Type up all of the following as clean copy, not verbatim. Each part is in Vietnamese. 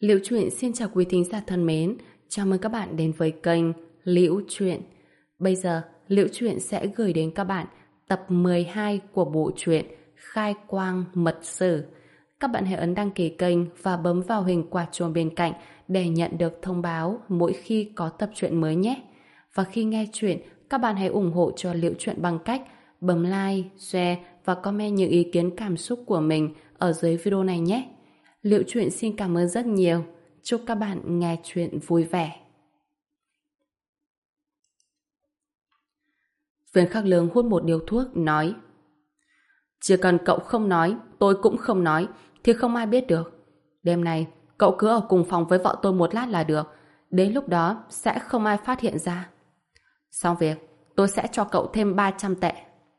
Liễu Chuyện xin chào quý thính giả thân mến, chào mừng các bạn đến với kênh Liễu Chuyện. Bây giờ, Liễu Chuyện sẽ gửi đến các bạn tập 12 của bộ truyện Khai Quang Mật Sử. Các bạn hãy ấn đăng ký kênh và bấm vào hình quả chuông bên cạnh để nhận được thông báo mỗi khi có tập truyện mới nhé. Và khi nghe chuyện, các bạn hãy ủng hộ cho Liễu Chuyện bằng cách bấm like, share và comment những ý kiến cảm xúc của mình ở dưới video này nhé. Liễu Chuyện xin cảm ơn rất nhiều. Chúc các bạn nghe chuyện vui vẻ. Viên Khắc Lương hút một điếu thuốc, nói: Chỉ cần cậu không nói, tôi cũng không nói, thì không ai biết được. Đêm nay, cậu cứ ở cùng phòng với vợ tôi một lát là được. Đến lúc đó, sẽ không ai phát hiện ra. Xong việc, tôi sẽ cho cậu thêm 300 tệ.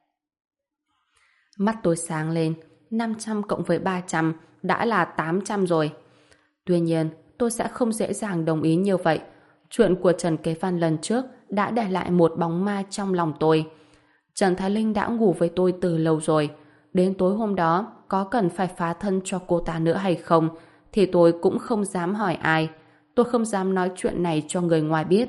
Mắt tôi sáng lên, 500 cộng với 300 đã là 800 rồi. Tuy nhiên, tôi sẽ không dễ dàng đồng ý như vậy. Chuyện của Trần Kế Văn lần trước đã để lại một bóng ma trong lòng tôi. Trần Thái Linh đã ngủ với tôi từ lâu rồi. Đến tối hôm đó, có cần phải phá thân cho cô ta nữa hay không, thì tôi cũng không dám hỏi ai. Tôi không dám nói chuyện này cho người ngoài biết.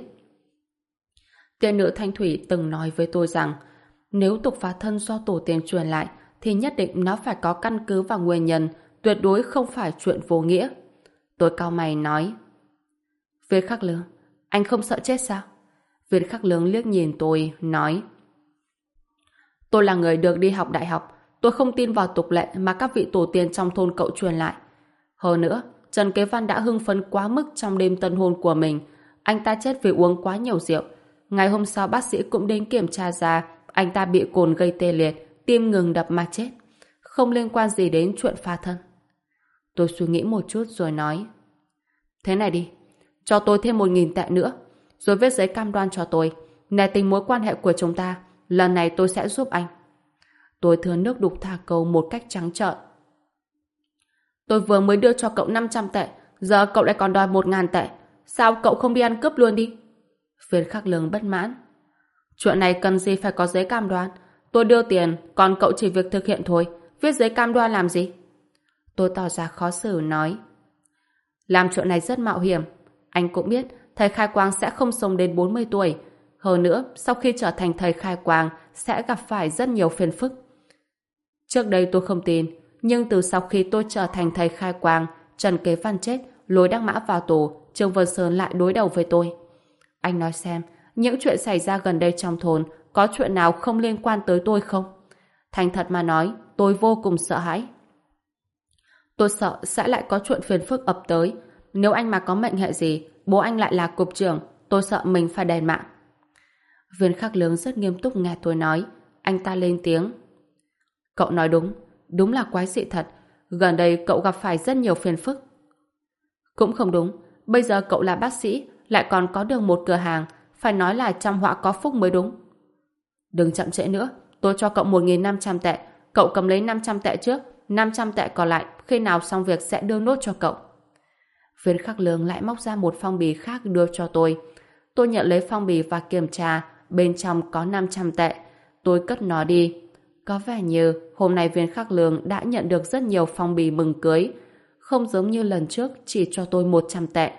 Tiên nữ Thanh Thủy từng nói với tôi rằng, nếu tục phá thân do tổ tiên truyền lại, thì nhất định nó phải có căn cứ và nguyên nhân, tuyệt đối không phải chuyện vô nghĩa. Tôi cau mày nói: Viên Khắc Lương, anh không sợ chết sao? Viên Khắc Lương liếc nhìn tôi, nói: Tôi là người được đi học đại học, tôi không tin vào tục lệ mà các vị tổ tiên trong thôn cậu truyền lại. Hơn nữa, Trần Kế Văn đã hưng phấn quá mức trong đêm tân hôn của mình. Anh ta chết vì uống quá nhiều rượu. Ngày hôm sau bác sĩ cũng đến kiểm tra ra anh ta bị cồn gây tê liệt, tim ngừng đập mà chết. Không liên quan gì đến chuyện phá thân. Tôi suy nghĩ một chút rồi nói: Thế này đi, cho tôi thêm 1.000 tệ nữa, rồi viết giấy cam đoan cho tôi. Nể tình mối quan hệ của chúng ta, lần này tôi sẽ giúp anh. Tôi thừa nước đục thả câu một cách trắng trợn. Tôi vừa mới đưa cho cậu 500 tệ, giờ cậu lại còn đòi 1.000 tệ. Sao cậu không đi ăn cướp luôn đi? Viên Khắc Lương bất mãn. Chuyện này cần gì phải có giấy cam đoan? Tôi đưa tiền, còn cậu chỉ việc thực hiện thôi. Viết giấy cam đoan làm gì? Tôi tỏ ra khó xử nói: Làm chuyện này rất mạo hiểm. Anh cũng biết thầy Khai Quang sẽ không sống đến 40 tuổi. Hơn nữa, sau khi trở thành thầy Khai Quang sẽ gặp phải rất nhiều phiền phức. Trước đây tôi không tin, nhưng từ sau khi tôi trở thành thầy Khai Quang, Trần Kế Văn chết, Lôi Đắc Mã vào tù, Trương Vân Sơn lại đối đầu với tôi. Anh nói xem, những chuyện xảy ra gần đây trong thôn có chuyện nào không liên quan tới tôi không? Thành thật mà nói, tôi vô cùng sợ hãi. Tôi sợ sẽ lại có chuyện phiền phức ập tới. Nếu anh mà có mệnh hệ gì, bố anh lại là cục trưởng, tôi sợ mình phải đền mạng. Viên Khắc Lương rất nghiêm túc nghe tôi nói. Anh ta lên tiếng: Cậu nói đúng, đúng là quái dị thật. Gần đây cậu gặp phải rất nhiều phiền phức. Cũng không đúng, bây giờ cậu là bác sĩ, lại còn có được một cửa hàng, phải nói là trăm họa có phúc mới đúng. Đừng chậm trễ nữa, tôi cho cậu 1.500 tệ, cậu cầm lấy 500 tệ trước, 500 tệ còn lại khi nào xong việc sẽ đưa nốt cho cậu. Viên Khắc Lương lại móc ra một phong bì khác đưa cho tôi. Tôi nhận lấy phong bì và kiểm tra, bên trong có 500 tệ. Tôi cất nó đi. Có vẻ như hôm nay Viên Khắc Lương đã nhận được rất nhiều phong bì mừng cưới, không giống như lần trước chỉ cho tôi 100 tệ.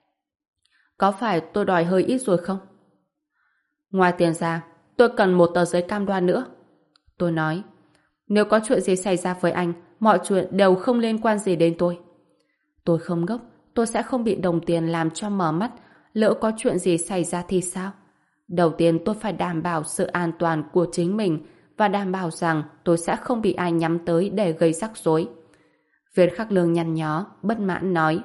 Có phải tôi đòi hơi ít rồi không? Ngoài tiền ra, tôi cần một tờ giấy cam đoan nữa. Tôi nói: Nếu có chuyện gì xảy ra với anh, mọi chuyện đều không liên quan gì đến tôi. Tôi không ngốc, tôi sẽ không bị đồng tiền làm cho mở mắt. Lỡ có chuyện gì xảy ra thì sao? Đầu tiên tôi phải đảm bảo sự an toàn của chính mình và đảm bảo rằng tôi sẽ không bị ai nhắm tới để gây rắc rối. Viên Khắc Lương nhăn nhó, bất mãn nói: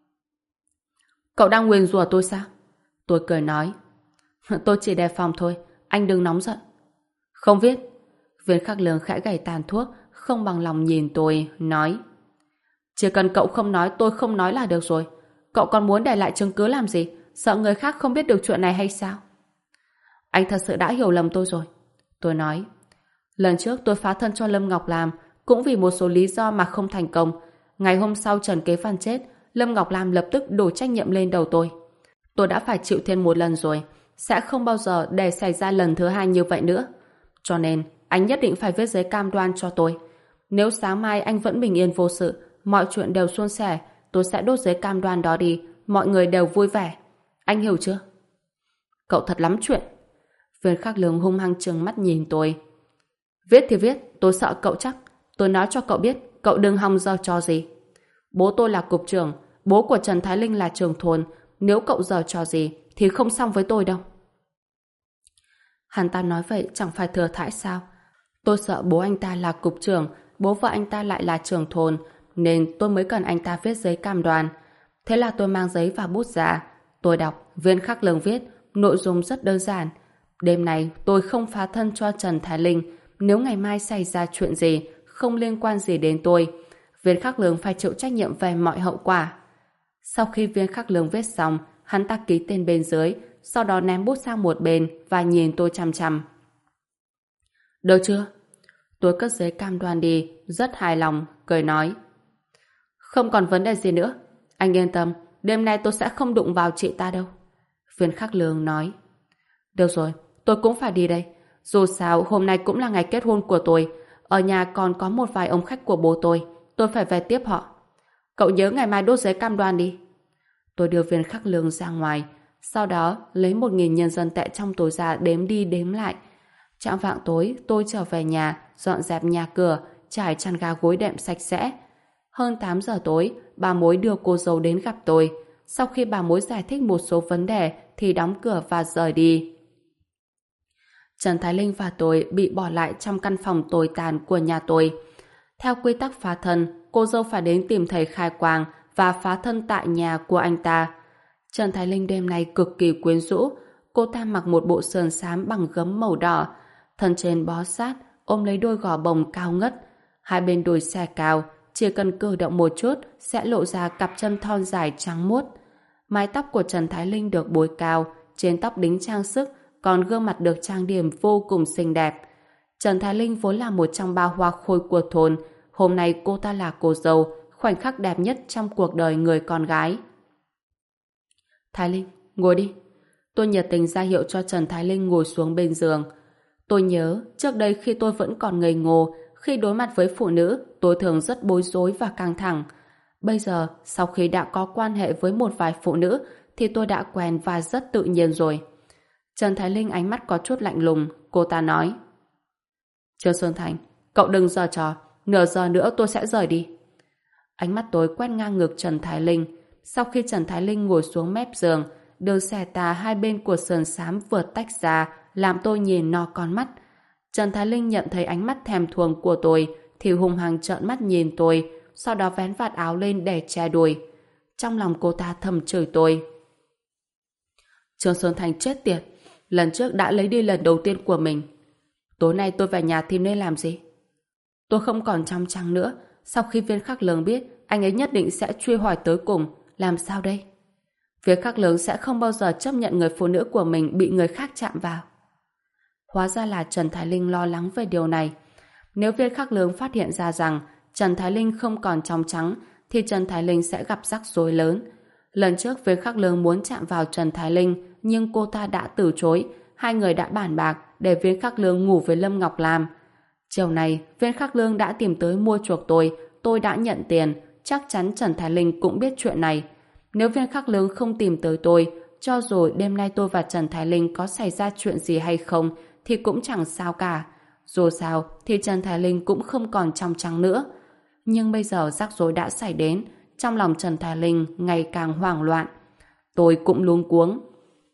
Cậu đang nguyền rủa tôi sao? Tôi cười nói: Tôi chỉ đề phòng thôi, anh đừng nóng giận. Không viết. Viên Khắc Lương khẽ gảy tàn thuốc, không bằng lòng nhìn tôi, nói: Chỉ cần cậu không nói, tôi không nói là được rồi. Cậu còn muốn để lại chứng cứ làm gì? Sợ người khác không biết được chuyện này hay sao? Anh thật sự đã hiểu lầm tôi rồi. Tôi nói: Lần trước tôi phá thân cho Lâm Ngọc Lam cũng vì một số lý do mà không thành công. Ngày hôm sau Trần Kế Văn chết, Lâm Ngọc Lam lập tức đổ trách nhiệm lên đầu tôi. Tôi đã phải chịu thêm một lần rồi, sẽ không bao giờ để xảy ra lần thứ hai như vậy nữa. Cho nên anh nhất định phải viết giấy cam đoan cho tôi. Nếu sáng mai anh vẫn bình yên vô sự, mọi chuyện đều suôn sẻ, tôi sẽ đốt giấy cam đoan đó đi, mọi người đều vui vẻ. Anh hiểu chưa? Cậu thật lắm chuyện. Viên Khắc Lương hung hăng trừng mắt nhìn tôi. Viết thì viết, tôi sợ cậu chắc. Tôi nói cho cậu biết, cậu đừng hòng giở trò gì. Bố tôi là cục trưởng, bố của Trần Thái Linh là trưởng thôn. Nếu cậu giở trò gì, thì không xong với tôi đâu. Hắn ta nói vậy chẳng phải thừa thãi sao? Tôi sợ bố anh ta là cục trưởng, bố vợ anh ta lại là trưởng thôn, nên tôi mới cần anh ta viết giấy cam đoan. Thế là tôi mang giấy và bút ra. Tôi đọc, Viên Khắc Lương viết, nội dung rất đơn giản. Đêm nay tôi không phá thân cho Trần Thái Linh. Nếu ngày mai xảy ra chuyện gì, không liên quan gì đến tôi, Viên Khắc Lương phải chịu trách nhiệm về mọi hậu quả. Sau khi Viên Khắc Lương viết xong, hắn ta ký tên bên dưới, sau đó ném bút sang một bên và nhìn tôi chằm chằm. Được chưa? Tôi cất giấy cam đoan đi, rất hài lòng, cười nói. Không còn vấn đề gì nữa. Anh yên tâm, đêm nay tôi sẽ không đụng vào chị ta đâu. Viên Khắc Lương nói. Được rồi, tôi cũng phải đi đây. Dù sao, hôm nay cũng là ngày kết hôn của tôi. Ở nhà còn có một vài ông khách của bố tôi phải về tiếp họ. Cậu nhớ ngày mai đốt giấy cam đoan đi. Tôi đưa Viên Khắc Lương ra ngoài, sau đó lấy 1.000 nhân dân tệ trong túi ra đếm đi đếm lại. Chạng vạng tối, tôi trở về nhà, dọn dẹp nhà cửa, trải chăn ga gối đệm sạch sẽ. Hơn 8 giờ tối, bà mối đưa cô dâu đến gặp tôi. Sau khi bà mối giải thích một số vấn đề thì đóng cửa và rời đi. Trần Thái Linh và tôi bị bỏ lại trong căn phòng tồi tàn của nhà tôi. Theo quy tắc phá thân, cô dâu phải đến tìm thầy khai quang và phá thân tại nhà của anh ta. Trần Thái Linh đêm nay cực kỳ quyến rũ. Cô ta mặc một bộ sườn xám bằng gấm màu đỏ, thân trên bó sát, ôm lấy đôi gò bồng cao ngất. Hai bên đùi xẻ cao, chỉ cần cử động một chút sẽ lộ ra cặp chân thon dài trắng muốt. Mái tóc của Trần Thái Linh được búi cao, trên tóc đính trang sức, còn gương mặt được trang điểm vô cùng xinh đẹp. Trần Thái Linh vốn là một trong ba hoa khôi của thôn, hôm nay cô ta là cô dâu, khoảnh khắc đẹp nhất trong cuộc đời người con gái. Thái Linh, ngồi đi. Tôi nhiệt tình ra hiệu cho Trần Thái Linh ngồi xuống bên giường. Tôi nhớ, trước đây khi tôi vẫn còn ngây ngô, khi đối mặt với phụ nữ, tôi thường rất bối rối và căng thẳng. Bây giờ, sau khi đã có quan hệ với một vài phụ nữ, thì tôi đã quen và rất tự nhiên rồi. Trần Thái Linh ánh mắt có chút lạnh lùng, cô ta nói. Trương Sơn Thành, cậu đừng giở trò, nửa giờ nữa tôi sẽ rời đi. Ánh mắt tôi quét ngang ngực Trần Thái Linh. Sau khi Trần Thái Linh ngồi xuống mép giường, đường xẻ tà hai bên của sườn xám vượt tách ra, làm tôi nhìn no con mắt. Trần Thái Linh nhận thấy ánh mắt thèm thuồng của tôi, thì hung hăng trợn mắt nhìn tôi, sau đó vén vạt áo lên để che đùi. Trong lòng cô ta thầm chửi tôi. Trương Sơn Thành chết tiệt, lần trước đã lấy đi lần đầu tiên của mình. Tối nay tôi về nhà thì nên làm gì? Tôi không còn trong trắng nữa. Sau khi Viên Khắc Lương biết, anh ấy nhất định sẽ truy hỏi tới cùng. Làm sao đây? Viên Khắc Lương sẽ không bao giờ chấp nhận người phụ nữ của mình bị người khác chạm vào. Hóa ra là Trần Thái Linh lo lắng về điều này. Nếu Viên Khắc Lương phát hiện ra rằng Trần Thái Linh không còn trong trắng, thì Trần Thái Linh sẽ gặp rắc rối lớn. Lần trước Viên Khắc Lương muốn chạm vào Trần Thái Linh, nhưng cô ta đã từ chối. Hai người đã bàn bạc để Viên Khắc Lương ngủ với Lâm Ngọc Lam. Chiều này, Viên Khắc Lương đã tìm tới mua chuộc tôi đã nhận tiền, chắc chắn Trần Thái Linh cũng biết chuyện này. Nếu Viên Khắc Lương không tìm tới tôi, cho dù đêm nay tôi và Trần Thái Linh có xảy ra chuyện gì hay không, thì cũng chẳng sao cả. Dù sao, thì Trần Thái Linh cũng không còn trong trắng nữa. Nhưng bây giờ rắc rối đã xảy đến, trong lòng Trần Thái Linh ngày càng hoảng loạn. Tôi cũng luống cuống.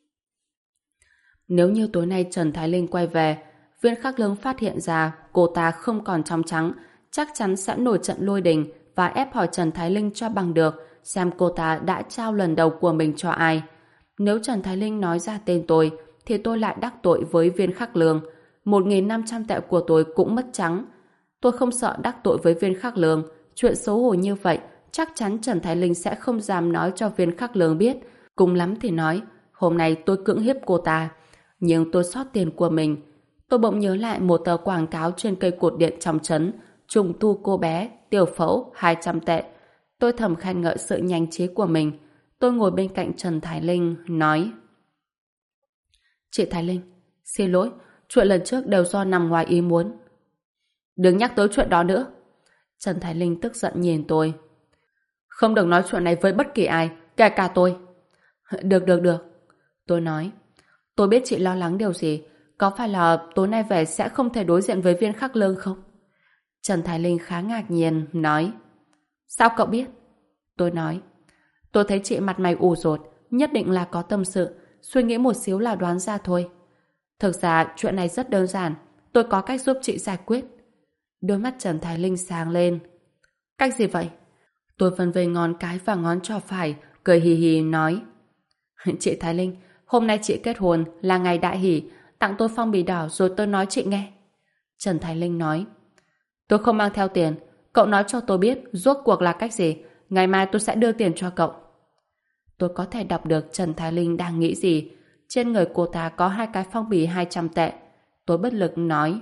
Nếu như tối nay Trần Thái Linh quay về, Viên Khắc Lương phát hiện ra cô ta không còn trong trắng, chắc chắn sẽ nổi trận lôi đình và ép hỏi Trần Thái Linh cho bằng được xem cô ta đã trao lần đầu của mình cho ai. Nếu Trần Thái Linh nói ra tên tôi, thì tôi lại đắc tội với Viên Khắc Lương. 1.500 tệ của tôi cũng mất trắng. Tôi không sợ đắc tội với Viên Khắc Lương. Chuyện xấu hổ như vậy, chắc chắn Trần Thái Linh sẽ không dám nói cho Viên Khắc Lương biết. Cùng lắm thì nói, hôm nay tôi cưỡng hiếp cô ta. Nhưng tôi sót tiền của mình. Tôi bỗng nhớ lại một tờ quảng cáo trên cây cột điện trong trấn, trùng tu cô bé, tiểu phẫu 200 tệ. Tôi thầm khen ngợi sự nhanh trí của mình. Tôi ngồi bên cạnh Trần Thái Linh, nói: Chị Thái Linh, xin lỗi, chuyện lần trước đều do nằm ngoài ý muốn. Đừng nhắc tới chuyện đó nữa. Trần Thái Linh tức giận nhìn tôi. Không được nói chuyện này với bất kỳ ai, kể cả tôi. Được. Tôi nói. Tôi biết chị lo lắng điều gì. Có phải là tối nay về sẽ không thể đối diện với Viên Khắc Lương không? Trần Thái Linh khá ngạc nhiên, nói. Sao cậu biết? Tôi nói. Tôi thấy chị mặt mày ủ rột, nhất định là có tâm sự, suy nghĩ một xíu là đoán ra thôi. Thực ra chuyện này rất đơn giản, tôi có cách giúp chị giải quyết. Đôi mắt Trần Thái Linh sáng lên. Cách gì vậy? Tôi vân về ngón cái và ngón trỏ phải, cười hì hì nói. Chị Thái Linh, hôm nay chị kết hôn là ngày đại hỷ, tặng tôi phong bì đỏ rồi tôi nói chị nghe. Trần Thái Linh nói. Tôi không mang theo tiền, cậu nói cho tôi biết rốt cuộc là cách gì, ngày mai tôi sẽ đưa tiền cho cậu. Tôi có thể đọc được Trần Thái Linh đang nghĩ gì. Trên người cô ta có 2 cái phong bì 200 tệ. Tôi bất lực nói.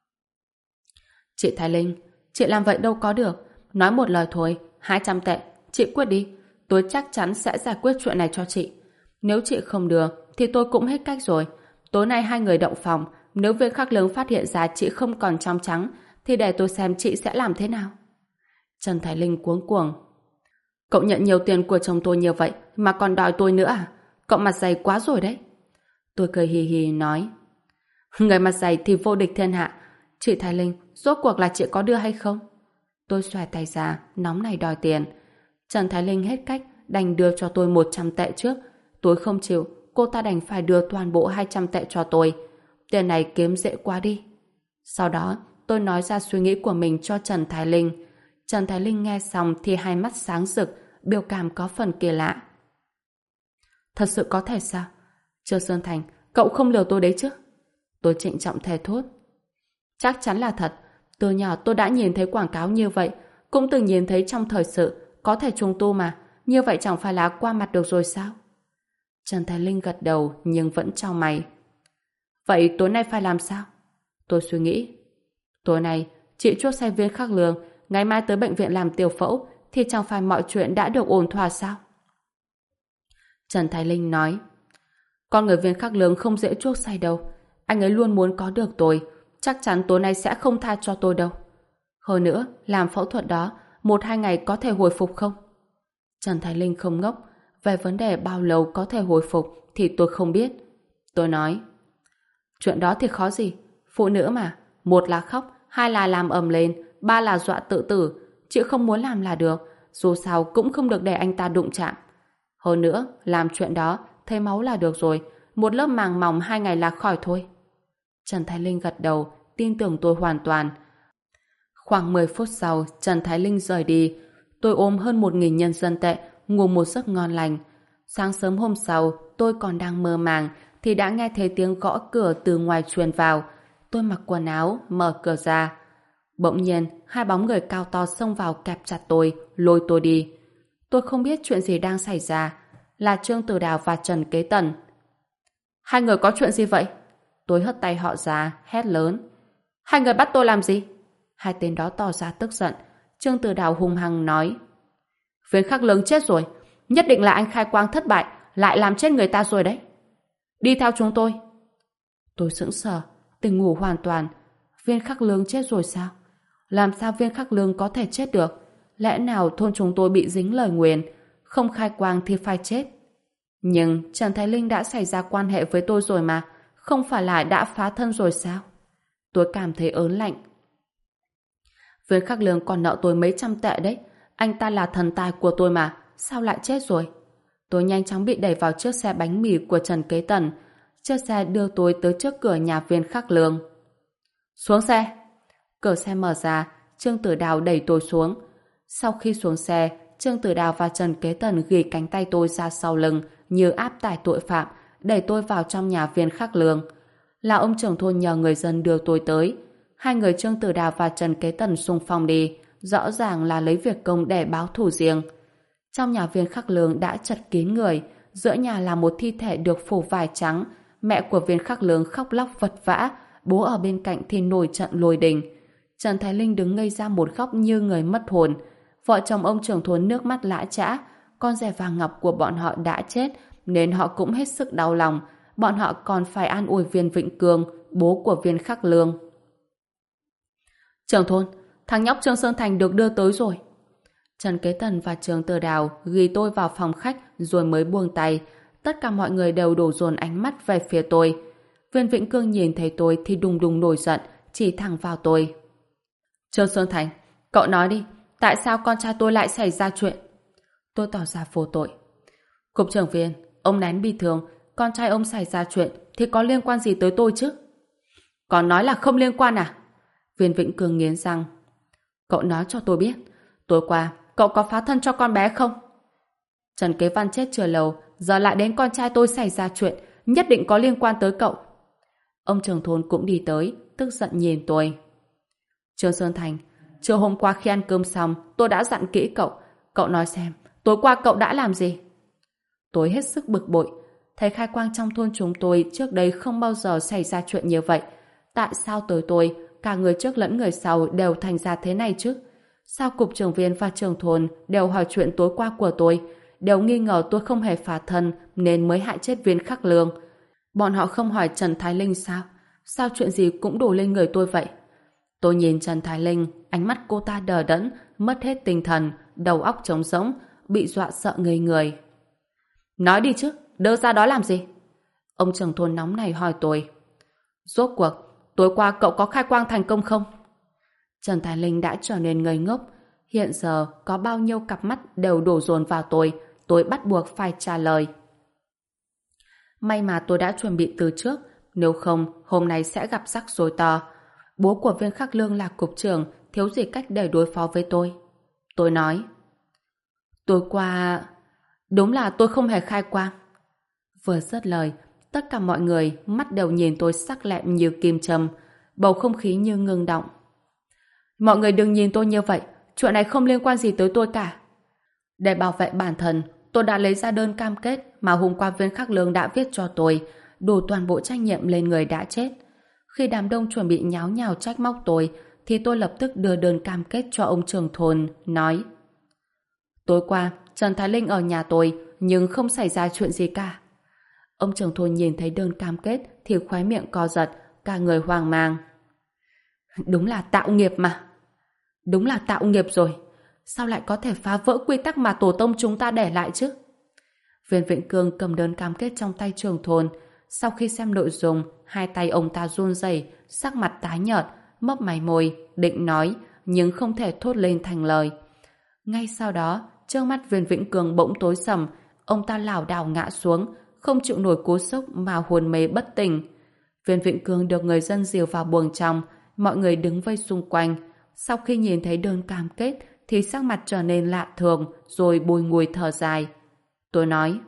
Chị Thái Linh, chị làm vậy đâu có được. Nói một lời thôi, 200 tệ, chị quyết đi. Tôi chắc chắn sẽ giải quyết chuyện này cho chị. Nếu chị không được, thì tôi cũng hết cách rồi. Tối nay 2 người động phòng, nếu Viên Khắc Lương phát hiện ra chị không còn trong trắng, thì để tôi xem chị sẽ làm thế nào. Trần Thái Linh cuống cuồng. Cậu nhận nhiều tiền của chồng tôi như vậy mà còn đòi tôi nữa à? Cậu mặt dày quá rồi đấy. Tôi cười hì hì nói. Người mặt dày thì vô địch thiên hạ. Chị Thái Linh, rốt cuộc là chị có đưa hay không? Tôi xòe tay ra, nóng này đòi tiền. Trần Thái Linh hết cách, đành đưa cho tôi 100 tệ trước. Tôi không chịu, cô ta đành phải đưa toàn bộ 200 tệ cho tôi. Tiền này kiếm dễ quá đi. Sau đó, tôi nói ra suy nghĩ của mình cho Trần Thái Linh. Trần Thái Linh nghe xong thì hai mắt sáng rực, biểu cảm có phần kỳ lạ. Thật sự có thể sao? Trương Sơn Thành, cậu không lừa tôi đấy chứ? Tôi trịnh trọng thề thốt. Chắc chắn là thật. Từ nhỏ tôi đã nhìn thấy quảng cáo như vậy, cũng từng nhìn thấy trong thời sự, có thể trùng tu mà. Như vậy chẳng phải là qua mặt được rồi sao? Trần Thái Linh gật đầu nhưng vẫn chau mày. Vậy tối nay phải làm sao? Tôi suy nghĩ. Tối nay, chị chốt xe Viên Khắc Lương, ngày mai tới bệnh viện làm tiểu phẫu, thì chẳng phải mọi chuyện đã được ổn thỏa sao? Trần Thái Linh nói. Con người Viên Khắc Lương không dễ chuốc say đâu. Anh ấy luôn muốn có được tôi. Chắc chắn tối nay sẽ không tha cho tôi đâu. Hơn nữa, làm phẫu thuật đó 1-2 ngày có thể hồi phục không? Trần Thái Linh không ngốc. Về vấn đề bao lâu có thể hồi phục thì tôi không biết. Tôi nói. Chuyện đó thì khó gì. Phụ nữ mà. 1 là khóc, 2 là làm ầm lên, 3 là dọa tự tử. Chị không muốn làm là được. Dù sao cũng không được để anh ta đụng chạm. Hơn nữa, làm chuyện đó thấy máu là được rồi. Một lớp màng mỏng 2 ngày là khỏi thôi. Trần Thái Linh gật đầu, tin tưởng tôi hoàn toàn. Khoảng 10 phút sau, Trần Thái Linh rời đi. Tôi ôm hơn 1.000 nhân dân tệ, ngủ một giấc ngon lành. Sáng sớm hôm sau, tôi còn đang mơ màng, thì đã nghe thấy tiếng gõ cửa từ ngoài truyền vào. Tôi mặc quần áo, mở cửa ra. Bỗng nhiên, 2 bóng người cao to xông vào kẹp chặt tôi, lôi tôi đi. Tôi không biết chuyện gì đang xảy ra. Là Trương Tử Đào và Trần Kế Tần. 2 người có chuyện gì vậy? Tôi hất tay họ ra, hét lớn. 2 người bắt tôi làm gì? 2 tên đó tỏ ra tức giận. Trương Tử Đào hung hăng nói. Viên Khắc Lương chết rồi. Nhất định là anh khai quang thất bại, lại làm chết người ta rồi đấy. Đi theo chúng tôi. Tôi sững sờ, tỉnh ngủ hoàn toàn. Viên Khắc Lương chết rồi sao? Làm sao Viên Khắc Lương có thể chết được? Lẽ nào thôn chúng tôi bị dính lời nguyền, không khai quang thì phải chết? Nhưng Trần Thái Linh đã xảy ra quan hệ với tôi rồi mà, không phải là đã phá thân rồi sao? Tôi cảm thấy ớn lạnh. Viên Khắc Lương còn nợ tôi mấy trăm tệ đấy. Anh ta là thần tài của tôi mà, sao lại chết rồi? Tôi nhanh chóng bị đẩy vào chiếc xe bánh mì của Trần Kế Tần. Chiếc xe đưa tôi tới trước cửa nhà Viên Khắc Lương. Xuống xe. Cửa xe mở ra, Trương Tử Đào đẩy tôi xuống. Sau khi xuống xe, Trương Tử Đào và Trần Kế Tần ghi cánh tay tôi ra sau lưng như áp tải tội phạm, đẩy tôi vào trong nhà Viên Khắc Lương. Là ông trưởng thôn nhờ người dân đưa tôi tới. 2 người Trương Tử Đào và Trần Kế Tần xung phong đi, rõ ràng là lấy việc công để báo thù riêng. Trong nhà Viên Khắc Lương đã chật kín người, giữa nhà là một thi thể được phủ vải trắng. Mẹ của Viên Khắc Lương khóc lóc vật vã, bố ở bên cạnh thì nổi trận lôi đình. Trần Thái Linh đứng ngây ra một góc như người mất hồn. Vợ chồng ông trưởng thôn nước mắt lã chã. Con rể vàng ngọc của bọn họ đã chết, nên họ cũng hết sức đau lòng. Bọn họ còn phải an ủi Viên Vịnh Cương, bố của Viên Khắc Lương. Trưởng thôn, thằng nhóc Trương Sơn Thành được đưa tới rồi. Trần Kế Tần và Trường Tử Đào ghi tôi vào phòng khách rồi mới buông tay. Tất cả mọi người đều đổ dồn ánh mắt về phía tôi. Viên Vĩnh Cương nhìn thấy tôi thì đùng đùng nổi giận, chỉ thẳng vào tôi. Trương Sơn Thành, cậu nói đi, tại sao con trai tôi lại xảy ra chuyện? Tôi tỏ ra vô tội. Cục trưởng Viên, ông nén bi thường, con trai ông xảy ra chuyện thì có liên quan gì tới tôi chứ? Còn nói là không liên quan à? Viên Vĩnh Cương nghiến răng. Cậu nói cho tôi biết, tối qua cậu có phá thân cho con bé không? Trần Kế Văn chết chưa lâu, giờ lại đến con trai tôi xảy ra chuyện, nhất định có liên quan tới cậu. Ông trưởng thôn cũng đi tới, tức giận nhìn tôi. Trương Sơn Thành, trưa hôm qua khi ăn cơm xong, tôi đã dặn kỹ cậu. Cậu nói xem, tối qua cậu đã làm gì? Tôi hết sức bực bội. Thấy khai quang trong thôn chúng tôi trước đây không bao giờ xảy ra chuyện như vậy. Tại sao tới tôi, cả người trước lẫn người sau đều thành ra thế này chứ? Sao cục trưởng Viên và trưởng thôn đều hỏi chuyện tối qua của tôi, đều nghi ngờ tôi không hề phá thân nên mới hại chết Viên Khắc Lương? Bọn họ không hỏi Trần Thái Linh sao? Sao chuyện gì cũng đổ lên người tôi vậy? Tôi nhìn Trần Thái Linh, ánh mắt cô ta đờ đẫn, mất hết tinh thần, đầu óc trống rỗng, bị dọa sợ ngây người. Nói đi chứ, đưa ra đó làm gì? Ông trưởng thôn nóng này hỏi tôi. Rốt cuộc, tối qua cậu có khai quang thành công không? Trần Thái Linh đã trở nên ngây ngốc. Hiện giờ có bao nhiêu cặp mắt đều đổ dồn vào tôi bắt buộc phải trả lời. May mà tôi đã chuẩn bị từ trước, nếu không hôm nay sẽ gặp rắc rối to. Bố của Viên Khắc Lương là cục trưởng, thiếu gì cách để đối phó với tôi. Tôi nói, tối qua đúng là tôi không hề khai quang. Vừa dứt lời, tất cả mọi người mắt đều nhìn tôi sắc lẹm như kim châm, bầu không khí như ngưng động. Mọi người đừng nhìn tôi như vậy, chuyện này không liên quan gì tới tôi cả. Để bảo vệ bản thân, tôi đã lấy ra đơn cam kết mà hôm qua Viên Khắc Lương đã viết cho tôi, đổ toàn bộ trách nhiệm lên người đã chết. Khi đám đông chuẩn bị nháo nhào trách móc tôi, thì tôi lập tức đưa đơn cam kết cho ông trưởng thôn, nói: tối qua, Trần Thái Linh ở nhà tôi, nhưng không xảy ra chuyện gì cả. Ông trưởng thôn nhìn thấy đơn cam kết thì khóe miệng co giật, cả người hoang mang. Đúng là tạo nghiệp mà. Đúng là tạo nghiệp rồi. Sao lại có thể phá vỡ quy tắc mà tổ tông chúng ta để lại chứ? Viên Vĩnh Cương cầm đơn cam kết trong tay trưởng thôn. Sau khi xem nội dung, hai tay ông ta run rẩy, sắc mặt tái nhợt, mấp máy môi, định nói, nhưng không thể thốt lên thành lời. Ngay sau đó, trước mắt Viên Vĩnh Cương bỗng tối sầm, ông ta lảo đảo ngã xuống, không chịu nổi cú sốc mà hôn mê bất tỉnh. Viên Vĩnh Cương được người dân dìu vào buồng trong, mọi người đứng vây xung quanh. Sau khi nhìn thấy đơn cam kết, thì sắc mặt trở nên lạ thường, rồi bùi ngùi thở dài. Tôi nói: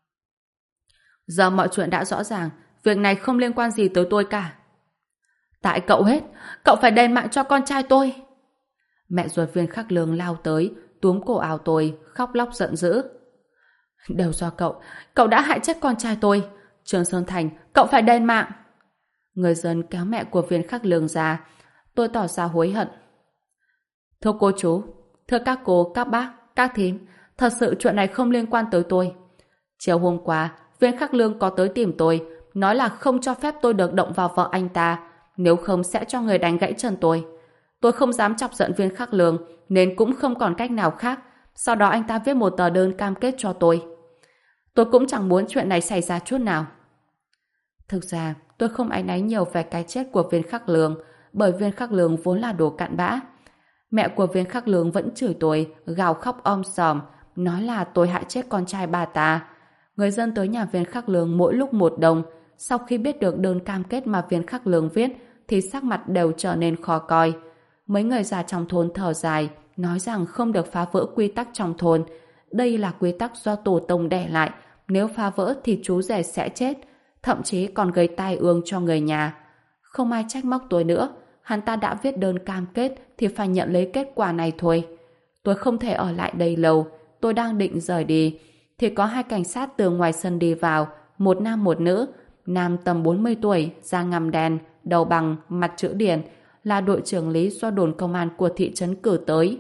giờ mọi chuyện đã rõ ràng, việc này không liên quan gì tới tôi cả. Tại cậu hết, cậu phải đền mạng cho con trai tôi. Mẹ ruột Viên Khắc Lương lao tới, túm cổ áo tôi, khóc lóc giận dữ. Đều do cậu đã hại chết con trai tôi. Trương Sơn Thành, cậu phải đền mạng. Người dân kéo mẹ của Viên Khắc Lương ra. Tôi tỏ ra hối hận. Thưa cô chú, thưa các cô, các bác, các thím, thật sự chuyện này không liên quan tới tôi. Chiều hôm qua, Viên Khắc Lương có tới tìm tôi, nói là không cho phép tôi được động vào vợ anh ta, nếu không sẽ cho người đánh gãy chân tôi. Tôi không dám chọc giận Viên Khắc Lương, nên cũng không còn cách nào khác. Sau đó anh ta viết một tờ đơn cam kết cho tôi. Tôi cũng chẳng muốn chuyện này xảy ra chút nào. Thực ra, tôi không áy náy nhiều về cái chết của Viên Khắc Lương, bởi Viên Khắc Lương vốn là đồ cặn bã. Mẹ của Viên Khắc Lương vẫn chửi tôi, gào khóc om sòm, nói là tôi hại chết con trai bà ta. Người dân tới nhà Viên Khắc Lương mỗi lúc một đông. Sau khi biết được đơn cam kết mà Viên Khắc Lương viết, thì sắc mặt đều trở nên khó coi. Mấy người già trong thôn thở dài, nói rằng không được phá vỡ quy tắc trong thôn. Đây là quy tắc do tổ tông để lại, nếu phá vỡ thì chú rể sẽ chết, thậm chí còn gây tai ương cho người nhà. Không ai trách móc tôi nữa, hắn ta đã viết đơn cam kết thì phải nhận lấy kết quả này thôi. Tôi không thể ở lại đây lâu, tôi đang định rời đi, thì có hai cảnh sát từ ngoài sân đi vào, một nam một nữ. Nam tầm 40 tuổi, da ngăm đen, đầu bằng, mặt chữ điển, là đội trưởng lý do đồn công an của thị trấn cử tới.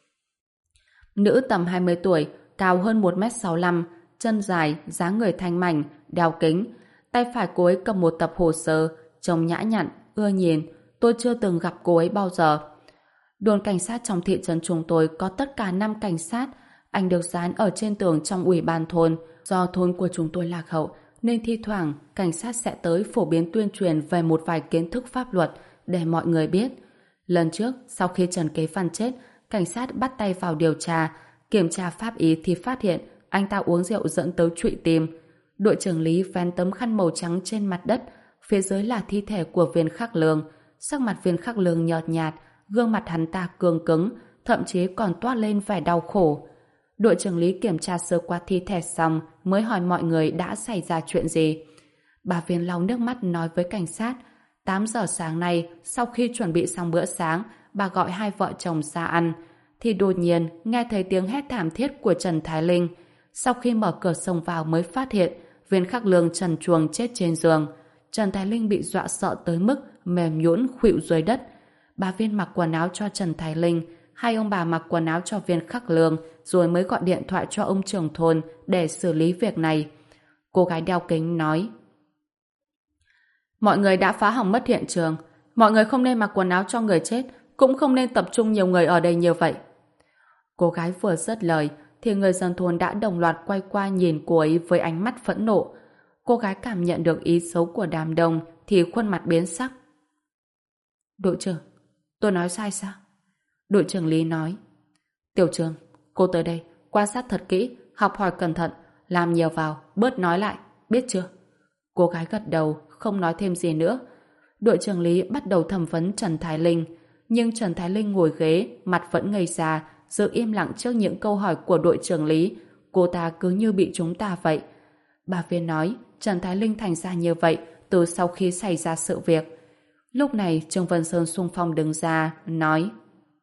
Nữ tầm 20 tuổi, cao hơn 1m65, chân dài, dáng người thanh mảnh, đeo kính. Tay phải cô ấy cầm một tập hồ sơ, trông nhã nhặn, ưa nhìn. Tôi chưa từng gặp cô ấy bao giờ. Đồn cảnh sát trong thị trấn chúng tôi có tất cả 5 cảnh sát. Ảnh được dán ở trên tường trong ủy ban thôn. Do thôn của chúng tôi lạc hậu, nên thi thoảng cảnh sát sẽ tới phổ biến tuyên truyền về một vài kiến thức pháp luật để mọi người biết. Lần trước, sau khi Trần Kế Văn chết, cảnh sát bắt tay vào điều tra, kiểm tra pháp y thì phát hiện anh ta uống rượu dẫn tới trụy tim. Đội trưởng Lý vén tấm khăn màu trắng trên mặt đất, phía dưới là thi thể của Viên Khắc Lương. Sắc mặt Viên Khắc Lương nhợt nhạt, gương mặt hắn ta cương cứng, thậm chí còn toát lên vẻ đau khổ. Đội trưởng Lý kiểm tra sơ qua thi thể xong mới hỏi mọi người đã xảy ra chuyện gì. Bà Viên lau nước mắt nói với cảnh sát, 8 giờ sáng nay, sau khi chuẩn bị xong bữa sáng, bà gọi hai vợ chồng ra ăn, thì đột nhiên nghe thấy tiếng hét thảm thiết của Trần Thái Linh. Sau khi mở cửa xông vào mới phát hiện Viên Khắc Lương trần truồng chết trên giường. Trần Thái Linh bị dọa sợ tới mức mềm nhũn khuỵu dưới đất. Bà Viên mặc quần áo cho Trần Thái Linh, hai ông bà mặc quần áo cho Viên Khắc Lương, rồi mới gọi điện thoại cho ông trưởng thôn để xử lý việc này. Cô gái đeo kính nói: mọi người đã phá hỏng mất hiện trường. Mọi người không nên mặc quần áo cho người chết, cũng không nên tập trung nhiều người ở đây như vậy. Cô gái vừa dứt lời thì người dân thôn đã đồng loạt quay qua nhìn cô ấy với ánh mắt phẫn nộ. Cô gái cảm nhận được ý xấu của đám đông thì khuôn mặt biến sắc. Đội trưởng, tôi nói sai sao? Đội trưởng Lý nói: Tiểu Trường, cô tới đây, quan sát thật kỹ, học hỏi cẩn thận, làm nhiều vào, bớt nói lại, biết chưa? Cô gái gật đầu, không nói thêm gì nữa. Đội trưởng Lý bắt đầu thẩm vấn Trần Thái Linh, nhưng Trần Thái Linh ngồi ghế, mặt vẫn ngây ra, giữ im lặng trước những câu hỏi của đội trưởng Lý. Cô ta cứ như bị chúng ta vậy. Bà Viên nói Trần Thái Linh thành ra như vậy từ sau khi xảy ra sự việc. Lúc này Trương Vân Sơn xung phong đứng ra, nói: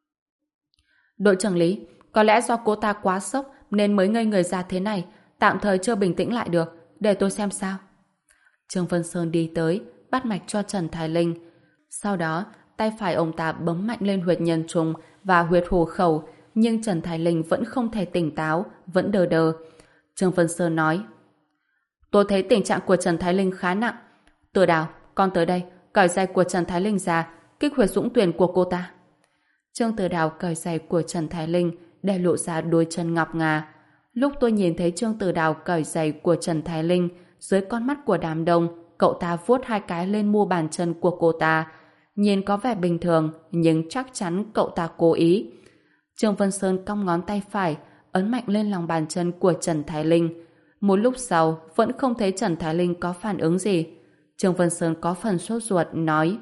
đội trưởng Lý, có lẽ do cô ta quá sốc nên mới ngây người ra thế này, tạm thời chưa bình tĩnh lại được, để tôi xem sao. Trương Vân Sơn đi tới, bắt mạch cho Trần Thái Linh. Sau đó, tay phải ông ta bấm mạnh lên huyệt nhân trùng và huyệt hổ khẩu, nhưng Trần Thái Linh vẫn không thể tỉnh táo, vẫn đờ đờ. Trương Vân Sơn nói: tôi thấy tình trạng của Trần Thái Linh khá nặng. Từ Đào, con tới đây, cởi giày của Trần Thái Linh ra, kích huyệt dũng tuyển của cô ta. Trương Từ Đào cởi giày của Trần Thái Linh để lộ ra đôi chân ngọc ngà. Lúc tôi nhìn thấy Trương Từ Đào cởi giày của Trần Thái Linh, dưới con mắt của đám đông, cậu ta vuốt hai cái lên mu bàn chân của cô ta. Nhìn có vẻ bình thường, nhưng chắc chắn cậu ta cố ý. Trương Vân Sơn cong ngón tay phải, ấn mạnh lên lòng bàn chân của Trần Thái Linh. Một lúc sau, vẫn không thấy Trần Thái Linh có phản ứng gì. Trương Vân Sơn có phần sốt ruột, nói: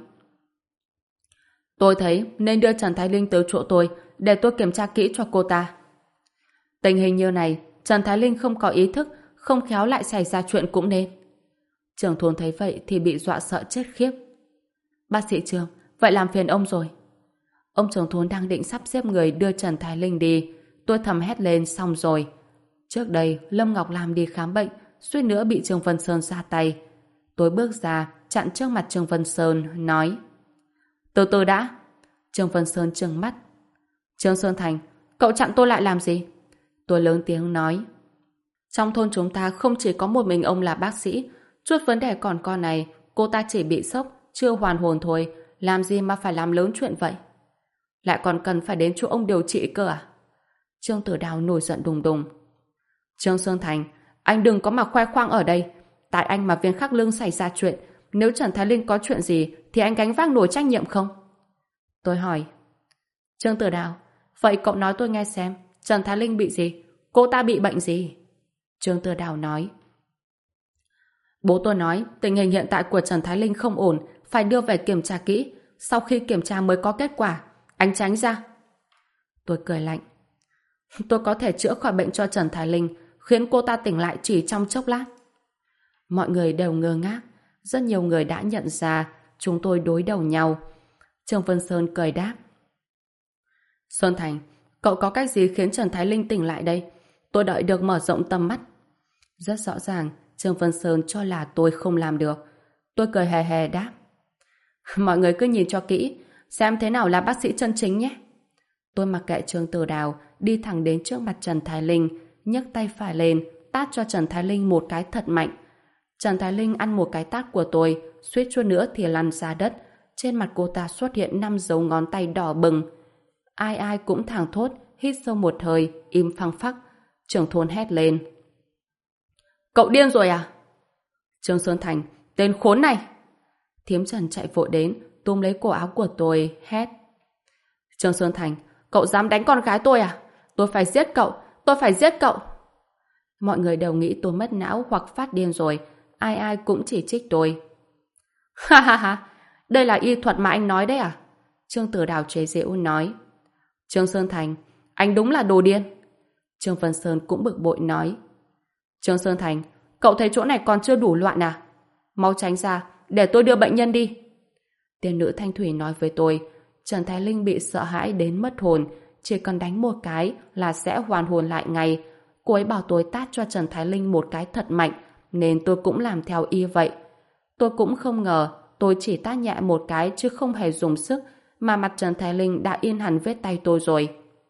tôi thấy nên đưa Trần Thái Linh tới chỗ tôi để tôi kiểm tra kỹ cho cô ta. Tình hình như này, Trần Thái Linh không có ý thức, không khéo lại xảy ra chuyện cũng nên. Trưởng thôn thấy vậy thì bị dọa sợ chết khiếp. Bác sĩ Trương, vậy làm phiền ông rồi. Ông trưởng thôn đang định sắp xếp người đưa Trần Thái Linh đi. Tôi thầm hét lên xong rồi. Trước đây, Lâm Ngọc Lam đi khám bệnh, suýt nữa bị Trương Vân Sơn ra tay. Tôi bước ra, chặn trước mặt Trương Vân Sơn, nói: từ từ đã. Trương Vân Sơn trừng mắt. Trương Sơn Thành, cậu chặn tôi lại làm gì? Tôi lớn tiếng nói: trong thôn chúng ta không chỉ có một mình ông là bác sĩ. Chút vấn đề còn con này, cô ta chỉ bị sốc, chưa hoàn hồn thôi. Làm gì mà phải làm lớn chuyện vậy? Lại còn cần phải đến chỗ ông điều trị cơ à? Trương Tử Đào nổi giận đùng đùng. Trương Sơn Thành, anh đừng có mà khoe khoang ở đây. Tại anh mà Viên Khắc Lương xảy ra chuyện, nếu Trần Thái Linh có chuyện gì thì anh gánh vác nổi trách nhiệm không? Tôi hỏi. Trương Tử Đào, vậy cậu nói tôi nghe xem, Trần Thái Linh bị gì? Cô ta bị bệnh gì? Trương Tử Đào nói: bố tôi nói tình hình hiện tại của Trần Thái Linh không ổn, phải đưa về kiểm tra kỹ, sau khi kiểm tra mới có kết quả. Anh tránh ra. Tôi cười lạnh. Tôi có thể chữa khỏi bệnh cho Trần Thái Linh, khiến cô ta tỉnh lại chỉ trong chốc lát. Mọi người đều ngơ ngác. Rất nhiều người đã nhận ra chúng tôi đối đầu nhau. Trương Vân Sơn cười đáp: Sơn Thành, cậu có cách gì khiến Trần Thái Linh tỉnh lại đây? Tôi đợi được mở rộng tầm mắt. Rất rõ ràng Trương Vân Sơn cho là tôi không làm được. Tôi cười hề hề đáp: mọi người cứ nhìn cho kỹ, xem thế nào là bác sĩ chân chính nhé. Tôi mặc kệ Trương Tử Đào, đi thẳng đến trước mặt Trần Thái Linh, nhấc tay phải lên, tát cho Trần Thái Linh một cái thật mạnh. Trần Thái Linh ăn một cái tát của tôi, suýt chút nữa thì lăn ra đất. Trên mặt cô ta xuất hiện 5 dấu ngón tay đỏ bừng. Ai ai cũng thảng thốt, hít sâu một hơi, im phăng phắc. Trưởng thôn hét lên. Cậu điên rồi à? Trương Sơn Thành, tên khốn này! Thiếm Trần chạy vội đến, túm lấy cổ áo của tôi, hét. Trương Sơn Thành, cậu dám đánh con gái tôi à? Tôi phải giết cậu, tôi phải giết cậu! Mọi người đều nghĩ tôi mất não hoặc phát điên rồi, ai ai cũng chỉ trích tôi. Ha ha ha, đây là y thuật mà anh nói đấy à? Trương Tử Đào chế giễu nói. Trương Sơn Thành, anh đúng là đồ điên. Trương Vân Sơn cũng bực bội nói. Trương Sơn Thành, cậu thấy chỗ này còn chưa đủ loạn à? Mau tránh ra, để tôi đưa bệnh nhân đi. Tiên nữ Thanh Thủy nói với tôi, Trần Thái Linh bị sợ hãi đến mất hồn, chỉ cần đánh một cái là sẽ hoàn hồn lại ngay. Cô ấy bảo tôi tát cho Trần Thái Linh một cái thật mạnh, nên tôi cũng làm theo y vậy. Tôi cũng không ngờ, tôi chỉ tát nhẹ một cái chứ không hề dùng sức, mà mặt Trần Thái Linh đã in hẳn vết tay tôi rồi.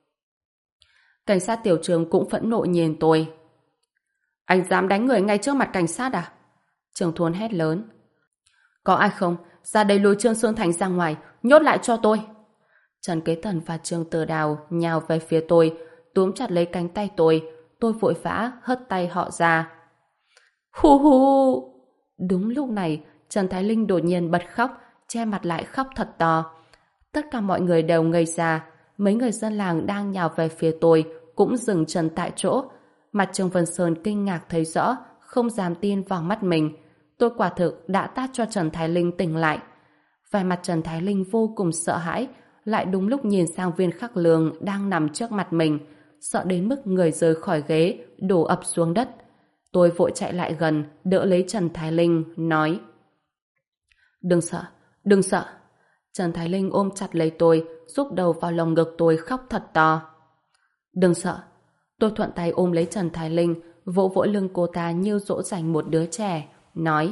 Cảnh sát tiểu trường cũng phẫn nộ nhìn tôi. Anh dám đánh người ngay trước mặt cảnh sát à? Trưởng thôn hét lớn. Có ai không? Ra đây lôi Trương Sơn Thành ra ngoài, nhốt lại cho tôi. Trần Kế Tần và Trương Tử Đào nhào về phía tôi, túm chặt lấy cánh tay tôi vội vã hất tay họ ra. Hu hu! Đúng lúc này, Trần Thái Linh đột nhiên bật khóc, che mặt lại khóc thật to. Tất cả mọi người đều ngây ra, mấy người dân làng đang nhào về phía tôi cũng dừng chân tại chỗ. Mặt Trương Vân Sơn kinh ngạc thấy rõ, không dám tin vào mắt mình. Tôi quả thực đã tát cho Trần Thái Linh tỉnh lại. Vẻ mặt Trần Thái Linh vô cùng sợ hãi, lại đúng lúc nhìn sang Viên Khắc Lương đang nằm trước mặt mình, sợ đến mức người rơi khỏi ghế, đổ ập xuống đất. Tôi vội chạy lại gần, đỡ lấy Trần Thái Linh, nói: Đừng sợ, đừng sợ. Trần Thái Linh ôm chặt lấy tôi, giúp đầu vào lồng ngực tôi khóc thật to. Đừng sợ. Tôi thuận tay ôm lấy Trần Thái Linh, vỗ vỗ lưng cô ta như dỗ dành một đứa trẻ, nói: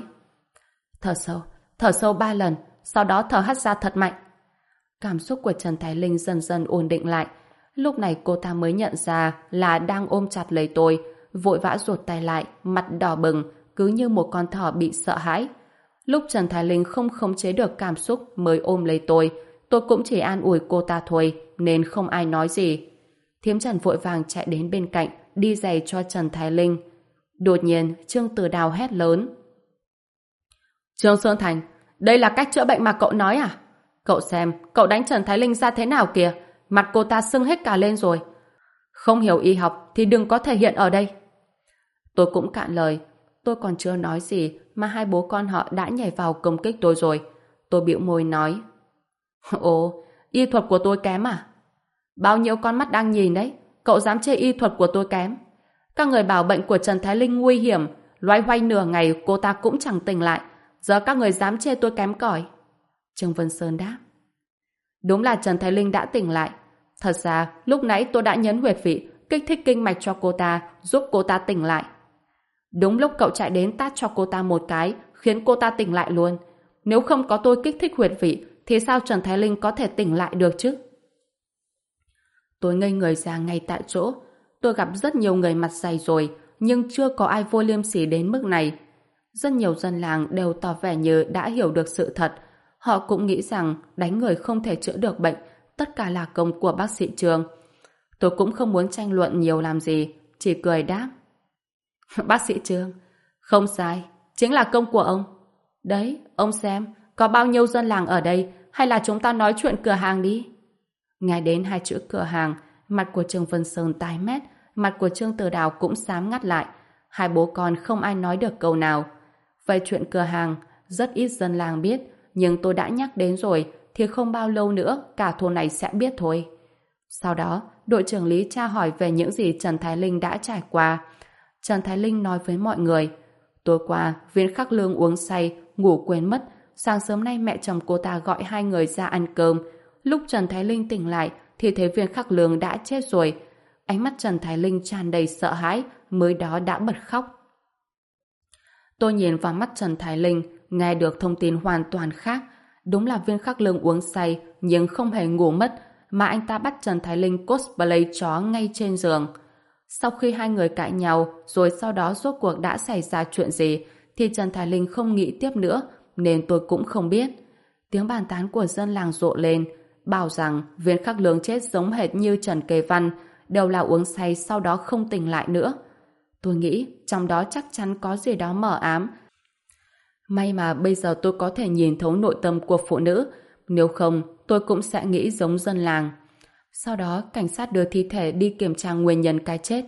thở sâu 3 lần, sau đó thở hắt ra thật mạnh. Cảm xúc của Trần Thái Linh dần dần ổn định lại. Lúc này cô ta mới nhận ra là đang ôm chặt lấy tôi, vội vã rụt tay lại, mặt đỏ bừng, cứ như một con thỏ bị sợ hãi. Lúc Trần Thái Linh không khống chế được cảm xúc mới ôm lấy tôi cũng chỉ an ủi cô ta thôi, nên không ai nói gì. Thiếm Trần vội vàng chạy đến bên cạnh, đi giày cho Trần Thái Linh. Đột nhiên, Trương Tử Đào hét lớn. Trương Sơn Thành, đây là cách chữa bệnh mà cậu nói à? Cậu xem, cậu đánh Trần Thái Linh ra thế nào kìa, mặt cô ta sưng hết cả lên rồi. Không hiểu y học thì đừng có thể hiện ở đây. Tôi cũng cạn lời, tôi còn chưa nói gì mà hai bố con họ đã nhảy vào công kích tôi rồi. Tôi bĩu môi nói: Ồ, y thuật của tôi kém à? Bao nhiêu con mắt đang nhìn đấy, cậu dám chê y thuật của tôi kém? Các người bảo bệnh của Trần Thái Linh nguy hiểm, loay hoay nửa ngày cô ta cũng chẳng tỉnh lại, giờ các người dám chê tôi kém cỏi? Trương Vân Sơn đáp: Đúng là Trần Thái Linh đã tỉnh lại. Thật ra, lúc nãy tôi đã nhấn huyệt vị, kích thích kinh mạch cho cô ta, giúp cô ta tỉnh lại. Đúng lúc cậu chạy đến tát cho cô ta một cái, khiến cô ta tỉnh lại luôn. Nếu không có tôi kích thích huyệt vị, thì sao Trần Thái Linh có thể tỉnh lại được chứ? Tôi ngây người ra ngay tại chỗ. Tôi gặp rất nhiều người mặt dày rồi, nhưng chưa có ai vô liêm sỉ đến mức này. Rất nhiều dân làng đều tỏ vẻ như đã hiểu được sự thật. Họ cũng nghĩ rằng đánh người không thể chữa được bệnh, tất cả là công của bác sĩ Trương. Tôi cũng không muốn tranh luận nhiều làm gì, chỉ cười đáp: Bác sĩ Trương, không sai, chính là công của ông. Đấy, ông xem, có bao nhiêu dân làng ở đây, hay là chúng ta nói chuyện cửa hàng đi? Nghe đến hai chữ cửa hàng, mặt của Trương Vân Sơn tái mét, mặt của Trương Tử Đào cũng xám ngắt lại. Hai bố con không ai nói được câu nào. Về chuyện cửa hàng, rất ít dân làng biết, nhưng tôi đã nhắc đến rồi, thì không bao lâu nữa cả thôn này sẽ biết thôi. Sau đó, đội trưởng Lý tra hỏi về những gì Trần Thái Linh đã trải qua. Trần Thái Linh nói với mọi người: Tối qua, Viên Khắc Lương uống say, ngủ quên mất. Sáng sớm nay mẹ chồng cô ta gọi hai người ra ăn cơm. Lúc Trần Thái Linh tỉnh lại thì thấy Viên Khắc Lương đã chết rồi. Ánh mắt Trần Thái Linh tràn đầy sợ hãi, mới đó đã bật khóc. Tôi nhìn vào mắt Trần Thái Linh, nghe được thông tin hoàn toàn khác. Đúng là Viên Khắc Lương uống say, nhưng không hề ngủ mất, mà anh ta bắt Trần Thái Linh cosplay chó ngay trên giường. Sau khi hai người cãi nhau, rồi sau đó rốt cuộc đã xảy ra chuyện gì, thì Trần Thái Linh không nghĩ tiếp nữa, nên tôi cũng không biết. Tiếng bàn tán của dân làng rộ lên, bảo rằng Viên Khắc Lương chết giống hệt như Trần Kế Văn, đều là uống say sau đó không tỉnh lại nữa. Tôi nghĩ trong đó chắc chắn có gì đó mờ ám. May mà bây giờ tôi có thể nhìn thấu nội tâm của phụ nữ, nếu không tôi cũng sẽ nghĩ giống dân làng. Sau đó cảnh sát đưa thi thể đi kiểm tra nguyên nhân cái chết.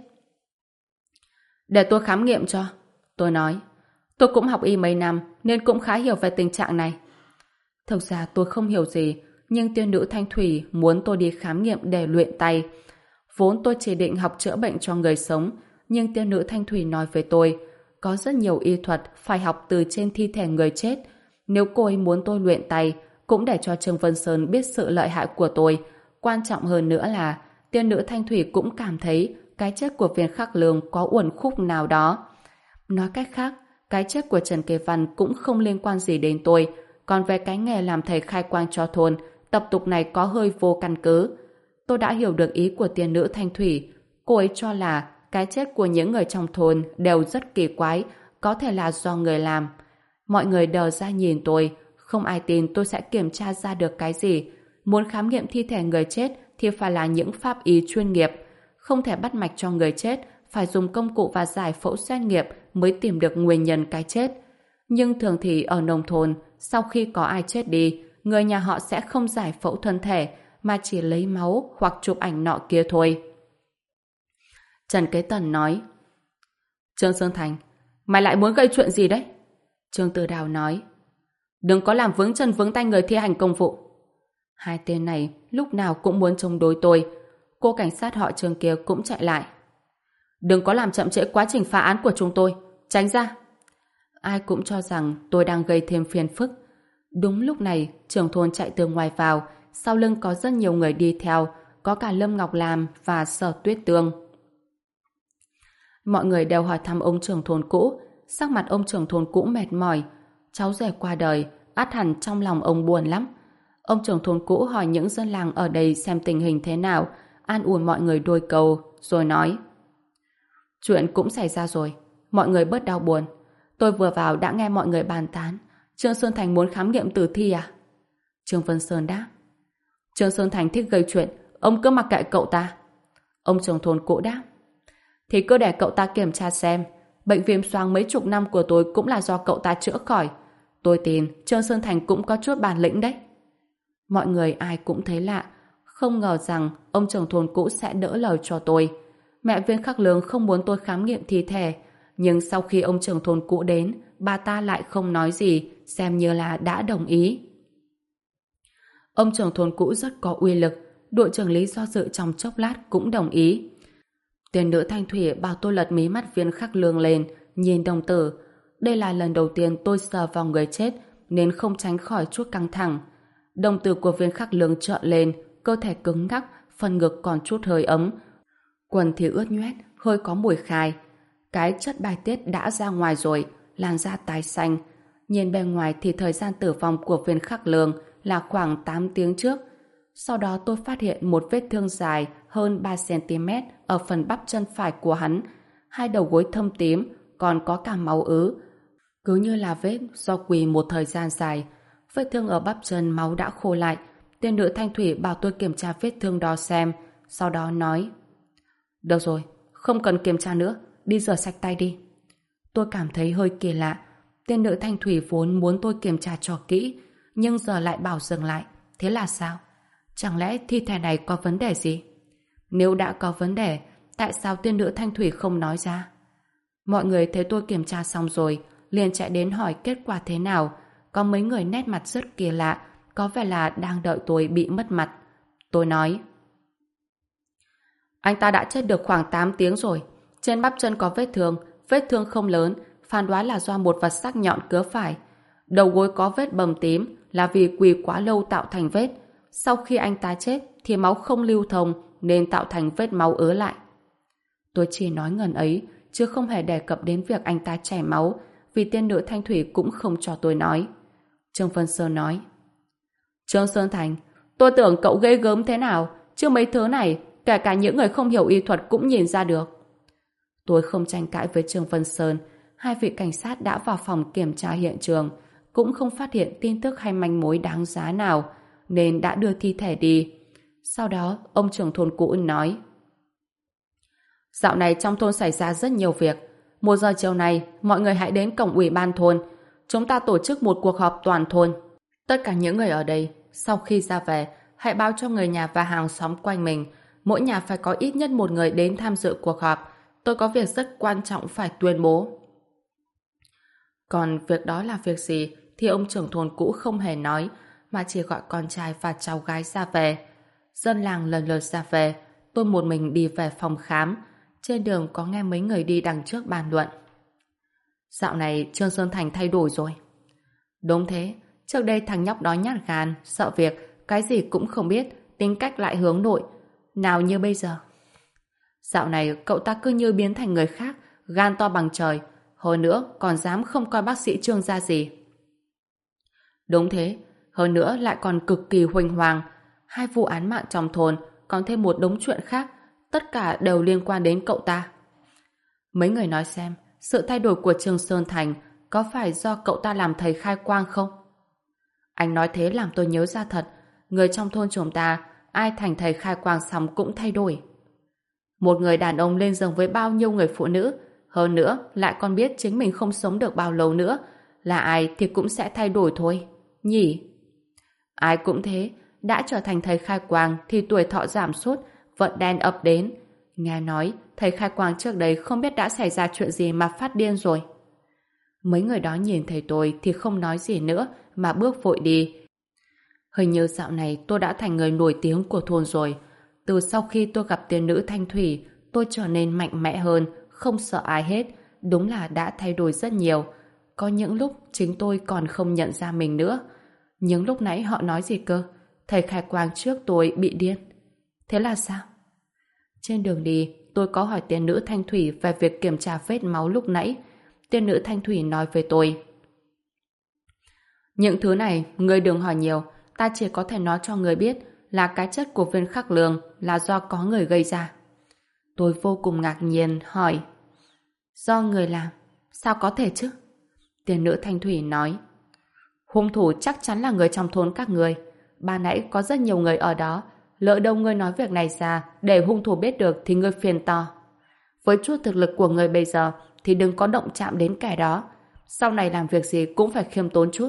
Để tôi khám nghiệm cho, tôi nói. Tôi cũng học y mấy năm nên cũng khá hiểu về tình trạng này. Thực ra tôi không hiểu gì, nhưng tiên nữ Thanh Thủy muốn tôi đi khám nghiệm để luyện tay. Vốn tôi chỉ định học chữa bệnh cho người sống, nhưng tiên nữ Thanh Thủy nói với tôi, có rất nhiều y thuật phải học từ trên thi thể người chết. Nếu cô ấy muốn tôi luyện tay, cũng để cho Trương Vân Sơn biết sự lợi hại của tôi. Quan trọng hơn nữa là, tiên nữ Thanh Thủy cũng cảm thấy cái chết của Viên Khắc Lương có uẩn khúc nào đó. Nói cách khác, cái chết của Trần Kế Văn cũng không liên quan gì đến tôi. Còn về cái nghề làm thầy khai quang cho thôn, tập tục này có hơi vô căn cứ. Tôi đã hiểu được ý của tiên nữ Thanh Thủy. Cô ấy cho là cái chết của những người trong thôn đều rất kỳ quái, có thể là do người làm. Mọi người đờ ra nhìn tôi, không ai tin tôi sẽ kiểm tra ra được cái gì. Muốn khám nghiệm thi thể người chết thì phải là những pháp y chuyên nghiệp. Không thể bắt mạch cho người chết, phải dùng công cụ và giải phẫu xét nghiệm mới tìm được nguyên nhân cái chết. Nhưng thường thì ở nông thôn, sau khi có ai chết đi, người nhà họ sẽ không giải phẫu thân thể, mà chỉ lấy máu hoặc chụp ảnh nọ kia thôi. Trần Kế Tần nói, Trương Sơn Thành, mày lại muốn gây chuyện gì đấy? Trương Tư Đào nói, đừng có làm vướng chân vướng tay người thi hành công vụ. Hai tên này lúc nào cũng muốn chống đối tôi. Cô cảnh sát họ Trương kia cũng chạy lại. Đừng có làm chậm trễ quá trình phá án của chúng tôi. Tránh ra. Ai cũng cho rằng tôi đang gây thêm phiền phức. Đúng lúc này, trưởng thôn chạy từ ngoài vào, sau lưng có rất nhiều người đi theo, có cả Lâm Ngọc Lam và Sở Tuyết Tương. Mọi người đều hỏi thăm ông trưởng thôn cũ, sắc mặt ông trưởng thôn cũ mệt mỏi. Cháu rể qua đời, ắt hẳn trong lòng ông buồn lắm. Ông trưởng thôn cũ hỏi những dân làng ở đây xem tình hình thế nào, an ủi mọi người đôi câu, rồi nói: chuyện cũng xảy ra rồi, mọi người bớt đau buồn. Tôi vừa vào đã nghe mọi người bàn tán, Trương Sơn Thành muốn khám nghiệm tử thi à? Trương Vân Sơn đáp: Trương Sơn Thành thích gây chuyện, ông cứ mặc kệ cậu ta. Ông trưởng thôn cũ đáp: thì cứ để cậu ta kiểm tra xem, bệnh viêm xoang mấy chục năm của tôi cũng là do cậu ta chữa khỏi. Tôi tin Trương Sơn Thành cũng có chút bản lĩnh đấy. Mọi người ai cũng thấy lạ, không ngờ rằng ông trưởng thôn cũ sẽ đỡ lời cho tôi. Mẹ Viên Khắc Lương không muốn tôi khám nghiệm thi thể, nhưng sau khi ông trưởng thôn cũ đến, bà ta lại không nói gì, xem như là đã đồng ý. Ông trưởng thôn cũ rất có uy lực, đội trưởng Lý do dự trong chốc lát cũng đồng ý. Tiền nữ Thanh Thủy bảo tôi lật mí mắt Viên Khắc Lương lên, nhìn đồng tử. Đây là lần đầu tiên tôi sờ vào người chết, nên không tránh khỏi chút căng thẳng. Đồng tử của Viên Khắc Lương trợn lên, cơ thể cứng ngắc, phần ngực còn chút hơi ấm. Quần thì ướt nhoét, hơi có mùi khai. Cái chất bài tiết đã ra ngoài rồi, làn da tái xanh. Nhìn bên ngoài thì thời gian tử vong của Viên Khắc Lương là khoảng 8 tiếng trước. Sau đó tôi phát hiện một vết thương dài hơn 3 cm ở phần bắp chân phải của hắn. Hai đầu gối thâm tím, còn có cả máu ứ. Cứ như là vết do quỳ một thời gian dài. Vết thương ở bắp chân máu đã khô lại. Tiên nữ Thanh Thủy bảo tôi kiểm tra vết thương đó xem. Sau đó nói: được rồi, không cần kiểm tra nữa, đi rửa sạch tay đi. Tôi cảm thấy hơi kỳ lạ. Tiên nữ Thanh Thủy vốn muốn tôi kiểm tra cho kỹ, nhưng giờ lại bảo dừng lại. Thế là sao? Chẳng lẽ thi thể này có vấn đề gì? Nếu đã có vấn đề, tại sao tiên nữ Thanh Thủy không nói ra? Mọi người thấy tôi kiểm tra xong rồi, liền chạy đến hỏi kết quả thế nào. Có mấy người nét mặt rất kỳ lạ, có vẻ là đang đợi tôi bị mất mặt. Tôi nói: anh ta đã chết được khoảng 8 tiếng rồi. Trên bắp chân có vết thương không lớn, phán đoán là do một vật sắc nhọn cứa phải. Đầu gối có vết bầm tím là vì quỳ quá lâu tạo thành vết. Sau khi anh ta chết thì máu không lưu thông nên tạo thành vết máu ứ lại. Tôi chỉ nói ngần ấy, chứ không hề đề cập đến việc anh ta chảy máu, vì tiên nữ Thanh Thủy cũng không cho tôi nói. Trương Vân Sơn nói: Trương Sơn Thành, tôi tưởng cậu ghê gớm thế nào, chứ mấy thứ này kể cả những người không hiểu y thuật cũng nhìn ra được. Tôi không tranh cãi với Trương Vân Sơn. Hai vị cảnh sát đã vào phòng kiểm tra hiện trường, cũng không phát hiện tin tức hay manh mối đáng giá nào. nên đã đưa thi thể đi. Sau đó, ông trưởng thôn cũ nói: Dạo này trong thôn xảy ra rất nhiều việc. 1 giờ chiều này, mọi người hãy đến cổng ủy ban thôn. Chúng ta tổ chức một cuộc họp toàn thôn. Tất cả những người ở đây, sau khi ra về, hãy báo cho người nhà và hàng xóm quanh mình. Mỗi nhà phải có ít nhất một người đến tham dự cuộc họp. Tôi có việc rất quan trọng phải tuyên bố. Còn việc đó là việc gì thì ông trưởng thôn cũ không hề nói, mà chỉ gọi con trai và cháu gái ra về. Dân làng lần lượt ra về, tôi một mình đi về phòng khám. Trên đường có nghe mấy người đi đằng trước bàn luận. Dạo này Trương Sơn Thành thay đổi rồi. Đúng thế, trước đây thằng nhóc đó nhát gan, sợ việc, cái gì cũng không biết, tính cách lại hướng nội. Nào như bây giờ. Dạo này cậu ta cứ như biến thành người khác, gan to bằng trời, hơn nữa còn dám không coi bác sĩ Trương ra gì. Đúng thế, hơn nữa lại còn cực kỳ huênh hoang. 2 vụ án mạng trong thôn, còn thêm một đống chuyện khác, tất cả đều liên quan đến cậu ta. Mấy người nói xem, sự thay đổi của Trương Sơn Thành có phải do cậu ta làm thầy khai quang không? Anh nói thế làm tôi nhớ ra thật, người trong thôn chúng ta, ai thành thầy khai quang xong cũng thay đổi. Một người đàn ông lên giường với bao nhiêu người phụ nữ, hơn nữa lại còn biết chính mình không sống được bao lâu nữa, là ai thì cũng sẽ thay đổi thôi, nhỉ? Ai cũng thế, đã trở thành thầy khai quang thì tuổi thọ giảm sút, vận đen ập đến. Nghe nói, thầy khai quang trước đây không biết đã xảy ra chuyện gì mà phát điên rồi. Mấy người đó nhìn thấy tôi thì không nói gì nữa mà bước vội đi. Hình như dạo này tôi đã thành người nổi tiếng của thôn rồi. Từ sau khi tôi gặp tiên nữ Thanh Thủy, tôi trở nên mạnh mẽ hơn, không sợ ai hết. Đúng là đã thay đổi rất nhiều. Có những lúc chính tôi còn không nhận ra mình nữa. Nhưng lúc nãy họ nói gì cơ? Thầy khai quang trước tôi bị điên. Thế là sao? Trên đường đi, tôi có hỏi tiên nữ Thanh Thủy về việc kiểm tra vết máu lúc nãy. Tiên nữ Thanh Thủy nói với tôi: Những thứ này, ngươi đừng hỏi nhiều. Ta chỉ có thể nói cho ngươi biết là cái chất của viên khắc lương là do có người gây ra. Tôi vô cùng ngạc nhiên, hỏi: Do người làm? Sao có thể chứ? Tiên nữ Thanh Thủy nói: Hung thủ chắc chắn là người trong thôn các ngươi. Ban nãy có rất nhiều người ở đó. Lỡ đâu ngươi nói việc này ra để hung thủ biết được thì ngươi phiền to. Với chút thực lực của ngươi bây giờ thì đừng có động chạm đến kẻ đó. Sau này làm việc gì cũng phải khiêm tốn chút.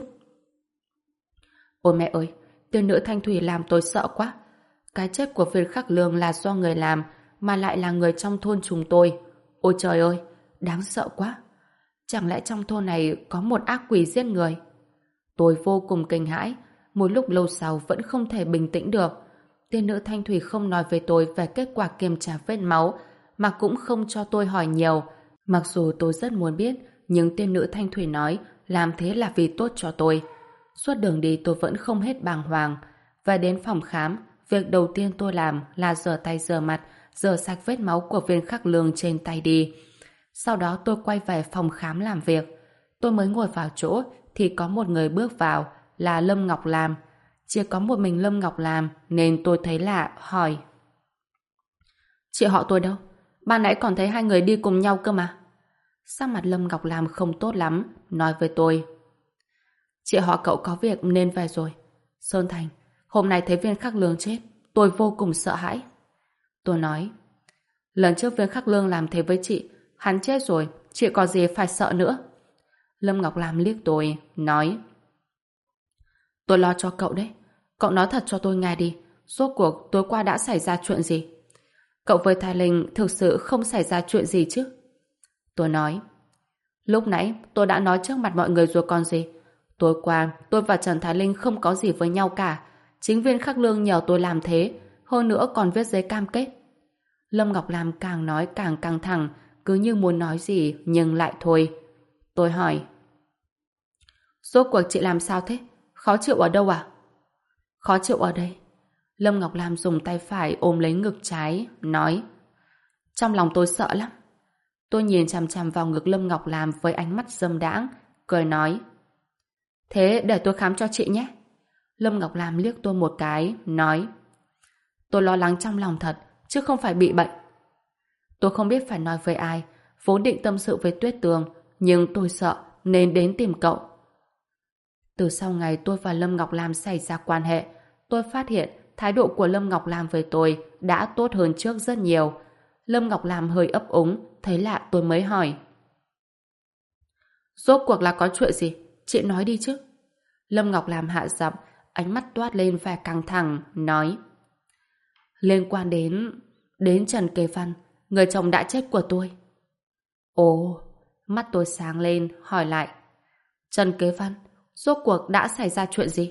Ôi mẹ ơi, tiên nữ Thanh Thủy làm tôi sợ quá. Cái chết của viên khắc lương là do người làm, mà lại là người trong thôn chúng tôi. Ôi trời ơi, đáng sợ quá. Chẳng lẽ trong thôn này có một ác quỷ giết người? Tôi vô cùng kinh hãi, một lúc lâu sau vẫn không thể bình tĩnh được. Tiên nữ Thanh Thủy không nói với tôi về kết quả kiểm tra vết máu, mà cũng không cho tôi hỏi nhiều. Mặc dù tôi rất muốn biết, nhưng tiên nữ Thanh Thủy nói làm thế là vì tốt cho tôi. Suốt đường đi tôi vẫn không hết bàng hoàng. Và đến phòng khám, việc đầu tiên tôi làm là rửa tay rửa mặt, rửa sạch vết máu của viên khắc lương trên tay đi. Sau đó tôi quay về phòng khám làm việc. Tôi mới ngồi vào chỗ thì có một người bước vào, là Lâm Ngọc Lam. Chỉ có một mình Lâm Ngọc Lam nên tôi thấy lạ, hỏi: Chị họ tôi đâu? Ban nãy còn thấy 2 người đi cùng nhau cơ mà. Sắc mặt Lâm Ngọc Lam không tốt lắm, nói với tôi: Chị họ cậu có việc nên về rồi. Sơn Thành, hôm nay thấy viên khắc lương chết, tôi vô cùng sợ hãi. Tôi nói: Lần trước viên khắc lương làm thế với chị, hắn chết rồi, chị có gì phải sợ nữa. Lâm Ngọc Lam liếc tôi, nói: Tôi lo cho cậu đấy. Cậu nói thật cho tôi nghe đi, rốt cuộc tối qua đã xảy ra chuyện gì? Cậu với Thái Linh thực sự không xảy ra chuyện gì chứ? Tôi nói: Lúc nãy tôi đã nói trước mặt mọi người rồi còn gì. Tối qua tôi và Trần Thái Linh không có gì với nhau cả. Chính viên khắc lương nhờ tôi làm thế, hơn nữa còn viết giấy cam kết. Lâm Ngọc Lam càng nói càng căng thẳng, cứ như muốn nói gì nhưng lại thôi. Tôi hỏi: Rốt cuộc chị làm sao thế? Khó chịu ở đâu à? Khó chịu ở đây. Lâm Ngọc Lam dùng tay phải ôm lấy ngực trái, nói: Trong lòng tôi sợ lắm. Tôi nhìn chằm chằm vào ngực Lâm Ngọc Lam với ánh mắt dâm đãng, cười nói: Thế để tôi khám cho chị nhé. Lâm Ngọc Lam liếc tôi một cái, nói: Tôi lo lắng trong lòng thật, chứ không phải bị bệnh. Tôi không biết phải nói với ai, vốn định tâm sự với Tuyết Tường, nhưng tôi sợ nên đến tìm cậu. Từ sau ngày tôi và Lâm Ngọc Lam xảy ra quan hệ, tôi phát hiện thái độ của Lâm Ngọc Lam với tôi đã tốt hơn trước rất nhiều. Lâm Ngọc Lam hơi ấp úng, thấy lạ tôi mới hỏi. Rốt cuộc là có chuyện gì? Chị nói đi chứ. Lâm Ngọc Lam hạ giọng, ánh mắt toát lên vẻ căng thẳng, nói. Liên quan đến Trần Kế Văn, người chồng đã chết của tôi. Ồ, mắt tôi sáng lên, hỏi lại. Trần Kế Văn, rốt cuộc đã xảy ra chuyện gì?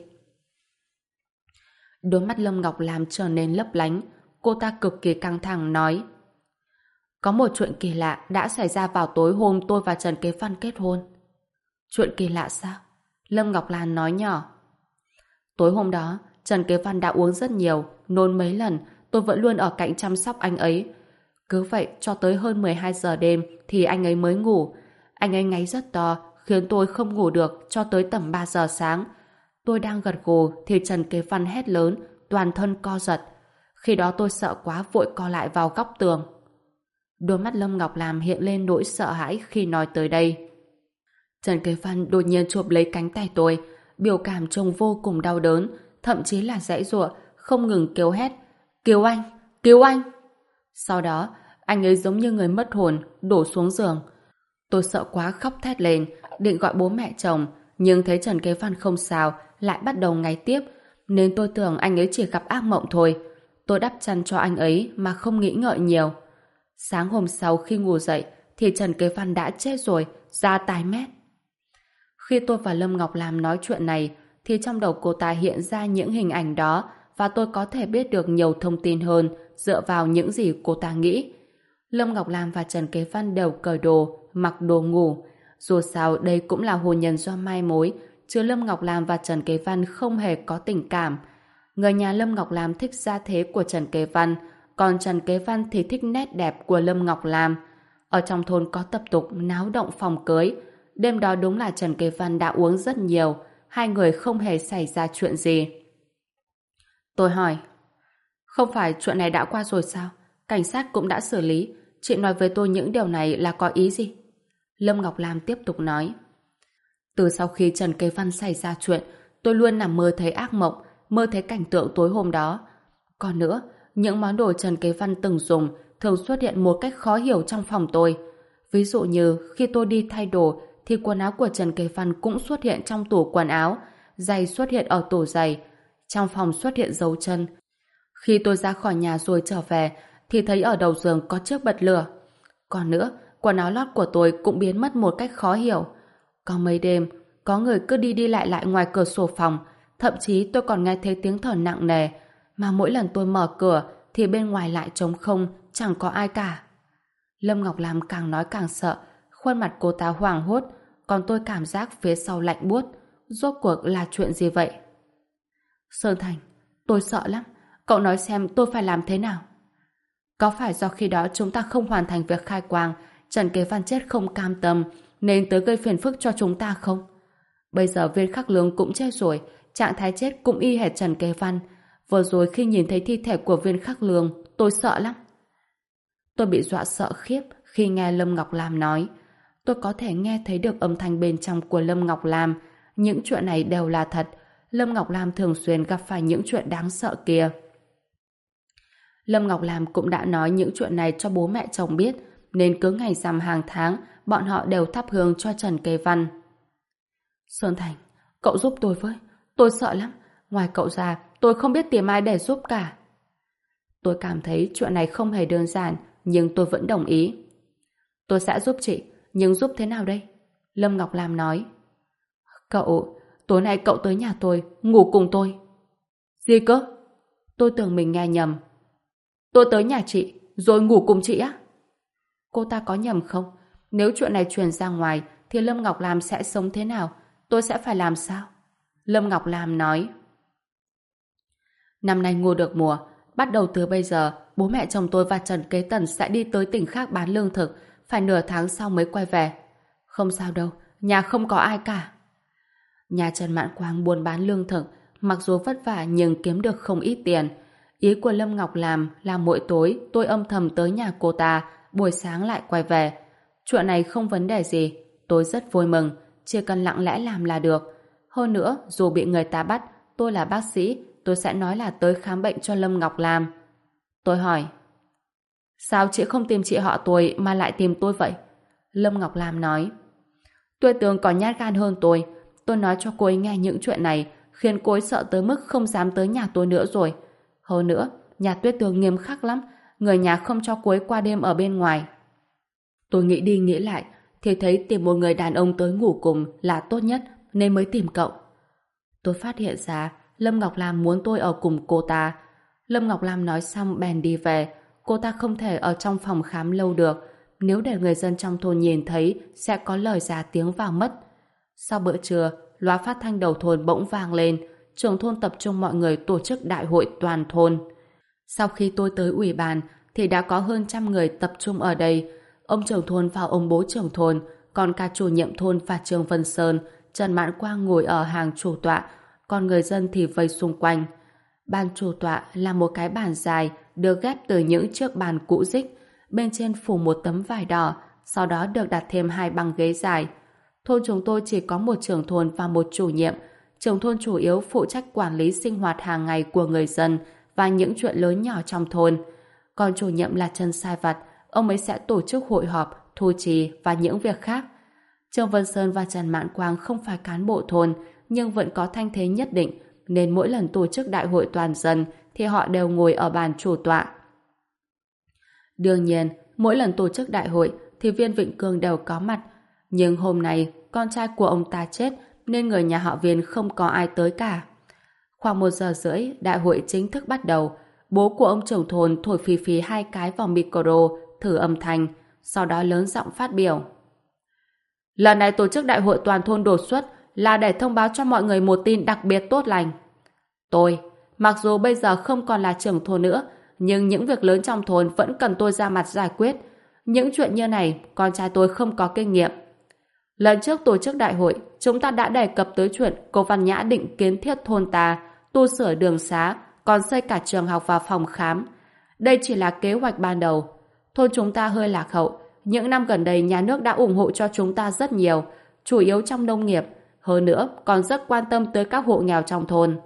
Đôi mắt Lâm Ngọc Lam trở nên lấp lánh, cô ta cực kỳ căng thẳng nói. Có một chuyện kỳ lạ đã xảy ra vào tối hôm tôi và Trần Kế Văn kết hôn. Chuyện kỳ lạ sao? Lâm Ngọc Lan nói nhỏ. Tối hôm đó, Trần Kế Văn đã uống rất nhiều, nôn mấy lần, tôi vẫn luôn ở cạnh chăm sóc anh ấy. Cứ vậy, cho tới hơn 12 giờ đêm thì anh ấy mới ngủ. Anh ấy ngáy rất to, khiến tôi không ngủ được cho tới tầm 3 giờ sáng. Tôi đang gật gù thì Trần Kế Văn hét lớn, toàn thân co giật. Khi đó tôi sợ quá vội co lại vào góc tường. Đôi mắt Lâm Ngọc Lam hiện lên nỗi sợ hãi khi nói tới đây. Trần Kế Văn đột nhiên chụp lấy cánh tay tôi, biểu cảm trông vô cùng đau đớn, thậm chí là giãy giụa, không ngừng kêu hét. Cứu anh! Cứu anh! Sau đó, anh ấy giống như người mất hồn, đổ xuống giường. Tôi sợ quá khóc thét lên, định gọi bố mẹ chồng, nhưng thấy Trần Kế Văn không sao, lại bắt đầu ngáy tiếp, nên tôi tưởng anh ấy chỉ gặp ác mộng thôi. Tôi đắp chăn cho anh ấy mà không nghĩ ngợi nhiều. Sáng hôm sau khi ngủ dậy thì Trần Kế Văn đã chết rồi, da tái mét. Khi tôi và Lâm Ngọc Lam nói chuyện này thì trong đầu cô ta hiện ra những hình ảnh đó và tôi có thể biết được nhiều thông tin hơn dựa vào những gì cô ta nghĩ. Lâm Ngọc Lam và Trần Kế Văn đều cởi đồ, mặc đồ ngủ. Dù sao đây cũng là hôn nhân do mai mối, chứ Lâm Ngọc Lam và Trần Kế Văn không hề có tình cảm. Người nhà Lâm Ngọc Lam thích gia thế của Trần Kế Văn, còn Trần Kế Văn thì thích nét đẹp của Lâm Ngọc Lam. Ở trong thôn có tập tục náo động phòng cưới. Đêm đó đúng là Trần Kế Văn đã uống rất nhiều, hai người không hề xảy ra chuyện gì. Tôi hỏi, không phải chuyện này đã qua rồi sao? Cảnh sát cũng đã xử lý. Chị nói với tôi những điều này là có ý gì? Lâm Ngọc Lam tiếp tục nói. Từ sau khi Trần Kế Văn xảy ra chuyện, tôi luôn nằm mơ thấy ác mộng, mơ thấy cảnh tượng tối hôm đó. Còn nữa, những món đồ Trần Kế Văn từng dùng thường xuất hiện một cách khó hiểu trong phòng tôi. Ví dụ như khi tôi đi thay đồ thì quần áo của Trần Kế Văn cũng xuất hiện trong tủ quần áo, giày xuất hiện ở tủ giày, trong phòng xuất hiện dấu chân. Khi tôi ra khỏi nhà rồi trở về thì thấy ở đầu giường có chiếc bật lửa. Còn nữa, quần áo lót của tôi cũng biến mất một cách khó hiểu. Có mấy đêm, có người cứ đi đi lại lại ngoài cửa sổ phòng, thậm chí tôi còn nghe thấy tiếng thở nặng nề, mà mỗi lần tôi mở cửa thì bên ngoài lại trống không, chẳng có ai cả. Lâm Ngọc Lam càng nói càng sợ, khuôn mặt cô ta hoảng hốt, còn tôi cảm giác phía sau lạnh buốt. Rốt cuộc là chuyện gì vậy? Sơn Thành, tôi sợ lắm. Cậu nói xem tôi phải làm thế nào? Có phải do khi đó chúng ta không hoàn thành việc khai quang, Trần Kế Văn chết không cam tâm, nên tới gây phiền phức cho chúng ta không? Bây giờ Viên Khắc Lương cũng chết rồi, trạng thái chết cũng y hệt Trần Kế Văn. Vừa rồi khi nhìn thấy thi thể của Viên Khắc Lương, tôi sợ lắm. Tôi bị dọa sợ khiếp khi nghe Lâm Ngọc Lam nói. Tôi có thể nghe thấy được âm thanh bên trong của Lâm Ngọc Lam. Những chuyện này đều là thật. Lâm Ngọc Lam thường xuyên gặp phải những chuyện đáng sợ kia. Lâm Ngọc Lam cũng đã nói những chuyện này cho bố mẹ chồng biết, nên cứ ngày rằm hàng tháng, bọn họ đều thắp hương cho Trần Kế Văn. Sơn Thành, cậu giúp tôi với. Tôi sợ lắm. Ngoài cậu ra, tôi không biết tìm ai để giúp cả. Tôi cảm thấy chuyện này không hề đơn giản, nhưng tôi vẫn đồng ý. Tôi sẽ giúp chị, nhưng giúp thế nào đây? Lâm Ngọc Lam nói. Tối nay cậu tới nhà tôi, ngủ cùng tôi. Gì cơ? Tôi tưởng mình nghe nhầm. Tôi tới nhà chị, rồi ngủ cùng chị á? Cô ta có nhầm không? Nếu chuyện này truyền ra ngoài, thì Lâm Ngọc Lam sẽ sống thế nào? Tôi sẽ phải làm sao? Lâm Ngọc Lam nói. Năm nay ngô được mùa, bắt đầu từ bây giờ, bố mẹ chồng tôi và Trần Kế Tần sẽ đi tới tỉnh khác bán lương thực, phải nửa tháng sau mới quay về. Không sao đâu, nhà không có ai cả. Nhà Trần Mạn Quang buôn bán lương thực, mặc dù vất vả nhưng kiếm được không ít tiền. Ý của Lâm Ngọc Lam là mỗi tối tôi âm thầm tới nhà cô ta, buổi sáng lại quay về. Chuyện này không vấn đề gì, tôi rất vui mừng, chỉ cần lặng lẽ làm là được. Hơn nữa, dù bị người ta bắt, tôi là bác sĩ, tôi sẽ nói là tới khám bệnh cho Lâm Ngọc Lam. Tôi hỏi, sao chị không tìm chị họ tôi mà lại tìm tôi vậy? Lâm Ngọc Lam nói, Tuyết Tường còn nhát gan hơn tôi. Tôi nói cho cô ấy nghe những chuyện này, khiến cô ấy sợ tới mức không dám tới nhà tôi nữa rồi. Hơn nữa, nhà Tuyết Tường nghiêm khắc lắm, người nhà không cho cô ấy qua đêm ở bên ngoài. Tôi nghĩ đi nghĩ lại, thì thấy tìm một người đàn ông tới ngủ cùng là tốt nhất, nên mới tìm cậu. Tôi phát hiện ra Lâm Ngọc Lam muốn tôi ở cùng cô ta. Lâm Ngọc Lam nói xong bèn đi về. Cô ta không thể ở trong phòng khám lâu được. Nếu để người dân trong thôn nhìn thấy sẽ có lời già tiếng vào mất. Sau bữa trưa, loa phát thanh đầu thôn bỗng vang lên. Trưởng thôn tập trung mọi người tổ chức đại hội toàn thôn. Sau khi tôi tới ủy ban thì đã có hơn 100 người tập trung ở đây. Ông trưởng thôn và ông bố trưởng thôn, còn cả chủ nhiệm thôn và Trương Vân Sơn, Trần Mãn Quang ngồi ở hàng chủ tọa, còn người dân thì vây xung quanh. Bàn chủ tọa là một cái bàn dài được ghép từ những chiếc bàn cũ rích, bên trên phủ một tấm vải đỏ, sau đó được đặt thêm 2 băng ghế dài. Thôn chúng tôi chỉ có một trưởng thôn và một chủ nhiệm. Trưởng thôn chủ yếu phụ trách quản lý sinh hoạt hàng ngày của người dân và những chuyện lớn nhỏ trong thôn. Còn chủ nhiệm là Trần Sai Vặt, ông ấy sẽ tổ chức hội họp, thu chi và những việc khác. Trương Vân Sơn và Trần Mãn Quang không phải cán bộ thôn, nhưng vẫn có thanh thế nhất định, nên mỗi lần tổ chức đại hội toàn dân thì họ đều ngồi ở bàn chủ tọa. Đương nhiên, mỗi lần tổ chức đại hội thì Viên Vịnh Cương đều có mặt, nhưng hôm nay con trai của ông ta chết nên người nhà họ Viên không có ai tới cả. Khoảng 1 giờ rưỡi, đại hội chính thức bắt đầu. Bố của ông trưởng thôn thổi phì phì 2 cái vào micro thử âm thanh, sau đó lớn giọng phát biểu. Lần này tổ chức đại hội toàn thôn đột xuất là để thông báo cho mọi người một tin đặc biệt tốt lành. Tôi, mặc dù bây giờ không còn là trưởng thôn nữa, nhưng những việc lớn trong thôn vẫn cần tôi ra mặt giải quyết. Những chuyện như này, con trai tôi không có kinh nghiệm. Lần trước tổ chức đại hội, chúng ta đã đề cập tới chuyện cô Văn Nhã định kiến thiết thôn ta, tu sửa đường xá, còn xây cả trường học và phòng khám. Đây chỉ là kế hoạch ban đầu. Thôn chúng ta hơi lạc hậu. Những năm gần đây nhà nước đã ủng hộ cho chúng ta rất nhiều, chủ yếu trong nông nghiệp. Hơn nữa, còn rất quan tâm tới các hộ nghèo trong thôn.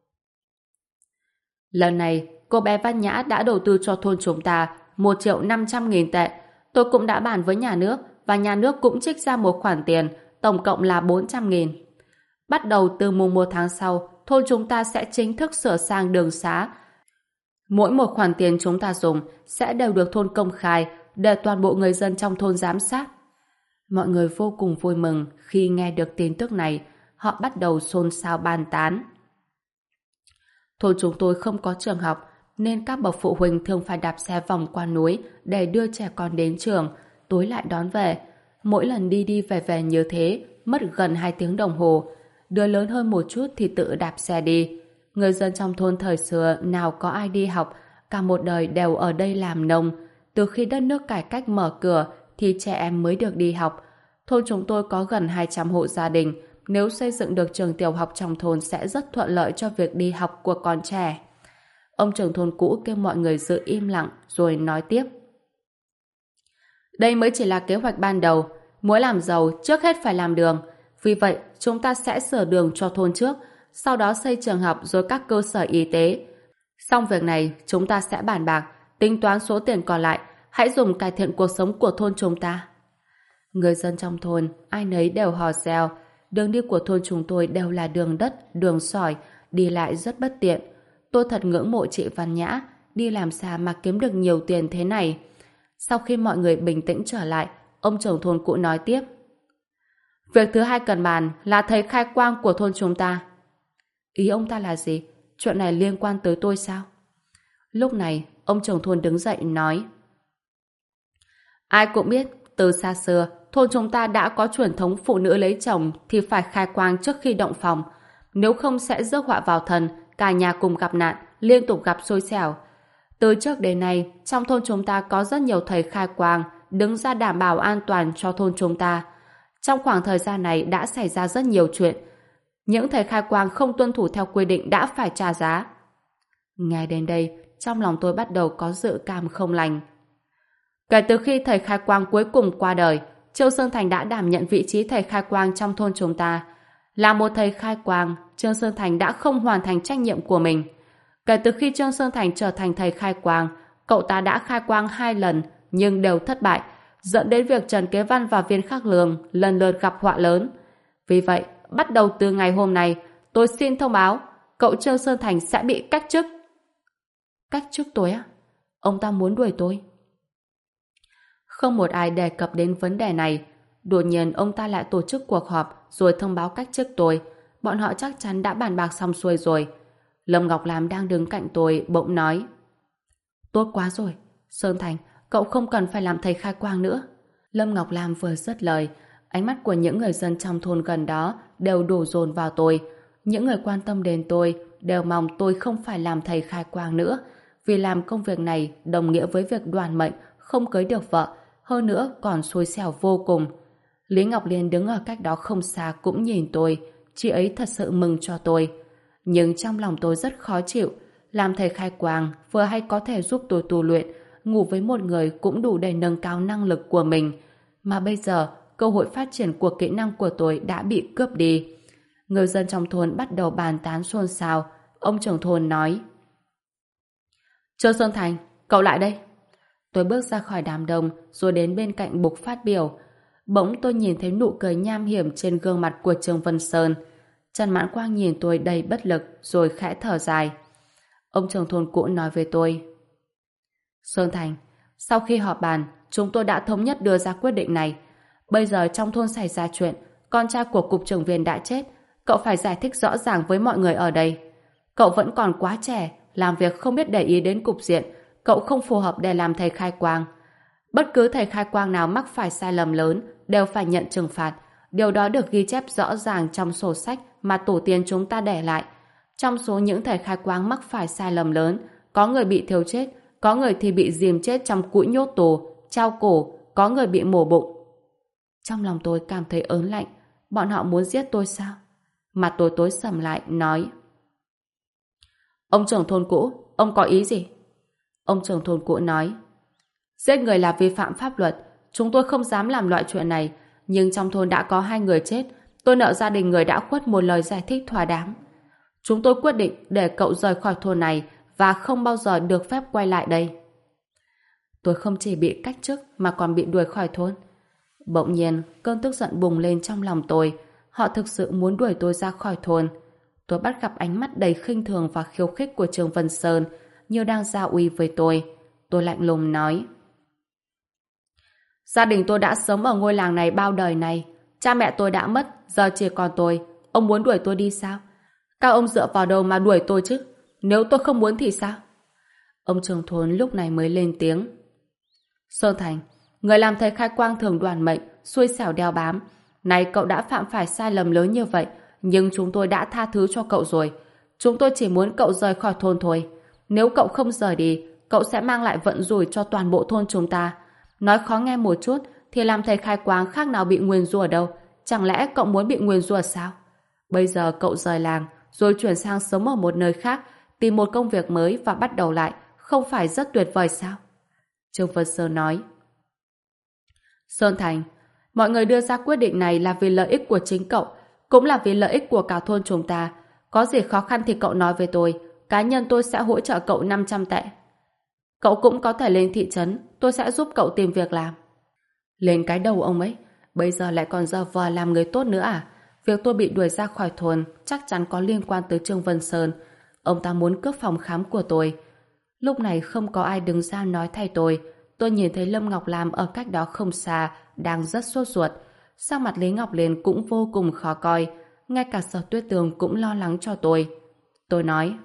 Lần này, cô bé Văn Nhã đã đầu tư cho thôn chúng ta 1.500.000 tệ. Tôi cũng đã bàn với nhà nước và nhà nước cũng trích ra một khoản tiền, tổng cộng là 400.000. Bắt đầu từ mùng 1 tháng sau, thôn chúng ta sẽ chính thức sửa sang đường xá. Mỗi một khoản tiền chúng ta dùng sẽ đều được thôn công khai để toàn bộ người dân trong thôn giám sát. Mọi người vô cùng vui mừng khi nghe được tin tức này. Họ bắt đầu xôn xao bàn tán. Thôn chúng tôi không có trường học nên các bậc phụ huynh thường phải đạp xe vòng qua núi để đưa trẻ con đến trường, tối lại đón về. Mỗi lần đi đi về về như thế mất gần 2 tiếng đồng hồ. Đứa lớn hơn một chút thì tự đạp xe đi. Người dân trong thôn thời xưa nào có ai đi học, cả một đời đều ở đây làm nông. Từ khi đất nước cải cách mở cửa thì trẻ em mới được đi học. Thôn chúng tôi có gần 200 hộ gia đình. Nếu xây dựng được trường tiểu học trong thôn sẽ rất thuận lợi cho việc đi học của con trẻ. Ông trưởng thôn cũ kêu mọi người giữ im lặng rồi nói tiếp. Đây mới chỉ là kế hoạch ban đầu. Muốn làm giàu trước hết phải làm đường. Vì vậy chúng ta sẽ sửa đường cho thôn trước, sau đó xây trường học rồi các cơ sở y tế. Xong việc này chúng ta sẽ bàn bạc, tính toán số tiền còn lại, hãy dùng cải thiện cuộc sống của thôn chúng ta. Người dân trong thôn ai nấy đều hò reo. Đường đi của thôn chúng tôi đều là đường đất, đường sỏi, đi lại rất bất tiện. Tôi thật ngưỡng mộ chị Văn Nhã, đi làm xa mà kiếm được nhiều tiền thế này. Sau khi mọi người bình tĩnh trở lại, ông trưởng thôn cũ nói tiếp. Việc thứ hai cần bàn là thầy khai quang của thôn chúng ta. Ý ông ta là gì? Chuyện này liên quan tới tôi sao? Lúc này, ông trưởng thôn đứng dậy nói. Ai cũng biết, từ xa xưa, thôn chúng ta đã có truyền thống phụ nữ lấy chồng thì phải khai quang trước khi động phòng. Nếu không sẽ rước họa vào thân, cả nhà cùng gặp nạn, liên tục gặp xui xẻo. Từ trước đến nay, trong thôn chúng ta có rất nhiều thầy khai quang đứng ra đảm bảo an toàn cho thôn chúng ta. Trong khoảng thời gian này đã xảy ra rất nhiều chuyện. Những thầy khai quang không tuân thủ theo quy định đã phải trả giá. Nghe đến đây, trong lòng tôi bắt đầu có dự cảm không lành. Kể từ khi thầy khai quang cuối cùng qua đời, Trương Sơn Thành đã đảm nhận vị trí thầy khai quang trong thôn chúng ta. Là một thầy khai quang, Trương Sơn Thành đã không hoàn thành trách nhiệm của mình. Kể từ khi Trương Sơn Thành trở thành thầy khai quang, cậu ta đã khai quang 2 lần nhưng đều thất bại, dẫn đến việc Trần Kế Văn và Viên Khắc Lương lần lượt gặp họa lớn. Vì vậy, bắt đầu từ ngày hôm nay, tôi xin thông báo, cậu Trương Sơn Thành sẽ bị cách chức. Cách chức tôi á? Ông ta muốn đuổi tôi? Không một ai đề cập đến vấn đề này. Đột nhiên ông ta lại tổ chức cuộc họp rồi thông báo cách chức tôi. Bọn họ chắc chắn đã bàn bạc xong xuôi rồi. Lâm Ngọc Lam đang đứng cạnh tôi bỗng nói: tốt quá rồi, Sơn Thành, cậu không cần phải làm thầy khai quang nữa. Lâm Ngọc Lam vừa dứt lời, ánh mắt của những người dân trong thôn gần đó đều đổ dồn vào tôi. Những người quan tâm đến tôi đều mong tôi không phải làm thầy khai quang nữa, vì làm công việc này đồng nghĩa với việc đoàn mệnh, không cưới được vợ, hơn nữa còn xui xẻo vô cùng. Lý Ngọc Liên đứng ở cách đó không xa cũng nhìn tôi, chị ấy thật sự mừng cho tôi. Nhưng trong lòng tôi rất khó chịu, làm thầy khai quang vừa hay có thể giúp tôi tu luyện, ngủ với một người cũng đủ để nâng cao năng lực của mình. Mà bây giờ, cơ hội phát triển của kỹ năng của tôi đã bị cướp đi. Người dân trong thôn bắt đầu bàn tán xôn xao. Ông trưởng thôn nói: Trương Sơn Thành, cậu lại đây. Tôi bước ra khỏi đám đông rồi đến bên cạnh bục phát biểu. Bỗng tôi nhìn thấy nụ cười nham hiểm trên gương mặt của Trương Vân Sơn. Trần Mãn Quang nhìn tôi đầy bất lực rồi khẽ thở dài. Ông trưởng thôn cũ nói với tôi: Sơn Thành, sau khi họp bàn, chúng tôi đã thống nhất đưa ra quyết định này. Bây giờ trong thôn xảy ra chuyện, con trai của cục trưởng Viên đã chết, cậu phải giải thích rõ ràng với mọi người ở đây. Cậu vẫn còn quá trẻ, làm việc không biết để ý đến cục diện, cậu không phù hợp để làm thầy khai quang. Bất cứ thầy khai quang nào mắc phải sai lầm lớn đều phải nhận trừng phạt. Điều đó được ghi chép rõ ràng trong sổ sách mà tổ tiên chúng ta để lại. Trong số những thầy khai quang mắc phải sai lầm lớn, có người bị thiêu chết, có người thì bị dìm chết trong cũi nhốt tù, treo cổ, có người bị mổ bụng. Trong lòng tôi cảm thấy ớn lạnh. Bọn họ muốn giết tôi sao? Mặt tôi tối sầm lại, nói: Ông trưởng thôn cũ, ông có ý gì? Ông trưởng thôn cũ nói: Giết người là vi phạm pháp luật, chúng tôi không dám làm loại chuyện này, nhưng trong thôn đã có 2 người chết, tôi nợ gia đình người đã khuất một lời giải thích thỏa đáng. Chúng tôi quyết định để cậu rời khỏi thôn này và không bao giờ được phép quay lại đây. Tôi không chỉ bị cách chức mà còn bị đuổi khỏi thôn. Bỗng nhiên, cơn tức giận bùng lên trong lòng tôi. Họ thực sự muốn đuổi tôi ra khỏi thôn. Tôi bắt gặp ánh mắt đầy khinh thường và khiêu khích của Trương Vân Sơn, như đang giao uy với tôi. Tôi lạnh lùng nói: Gia đình tôi đã sống ở ngôi làng này bao đời này. Cha mẹ tôi đã mất, giờ chỉ còn tôi. Ông muốn đuổi tôi đi sao? Các ông dựa vào đâu mà đuổi tôi chứ? Nếu tôi không muốn thì sao? Ông trưởng thôn lúc này mới lên tiếng: Sơn Thành, người làm thầy khai quang thường đoàn mệnh, xui xẻo đeo bám. Này cậu đã phạm phải sai lầm lớn như vậy, nhưng chúng tôi đã tha thứ cho cậu rồi. Chúng tôi chỉ muốn cậu rời khỏi thôn thôi. Nếu cậu không rời đi, cậu sẽ mang lại vận rủi cho toàn bộ thôn chúng ta. Nói khó nghe một chút, thì làm thầy khai quang khác nào bị nguyền rủa đâu. Chẳng lẽ cậu muốn bị nguyền rủa sao? Bây giờ cậu rời làng, rồi chuyển sang sống ở một nơi khác, tìm một công việc mới và bắt đầu lại, không phải rất tuyệt vời sao? Trương Vân Sơn nói: Sơn Thành, mọi người đưa ra quyết định này là vì lợi ích của chính cậu, cũng là vì lợi ích của cả thôn chúng ta. Có gì khó khăn thì cậu nói với tôi, cá nhân tôi sẽ hỗ trợ cậu 500 tệ. Cậu cũng có thể lên thị trấn, tôi sẽ giúp cậu tìm việc làm. Lên cái đầu ông ấy, bây giờ lại còn giờ vờ làm người tốt nữa à? Việc tôi bị đuổi ra khỏi thôn chắc chắn có liên quan tới Trương Vân Sơn. Ông ta muốn cướp phòng khám của tôi. Lúc này không có ai đứng ra nói thay tôi. Tôi nhìn thấy Lâm Ngọc Lam ở cách đó không xa, đang rất sốt ruột. Sắc mặt Lý Ngọc Liên cũng vô cùng khó coi. Ngay cả Sở Tuyết Tường cũng lo lắng cho tôi. Tôi nói: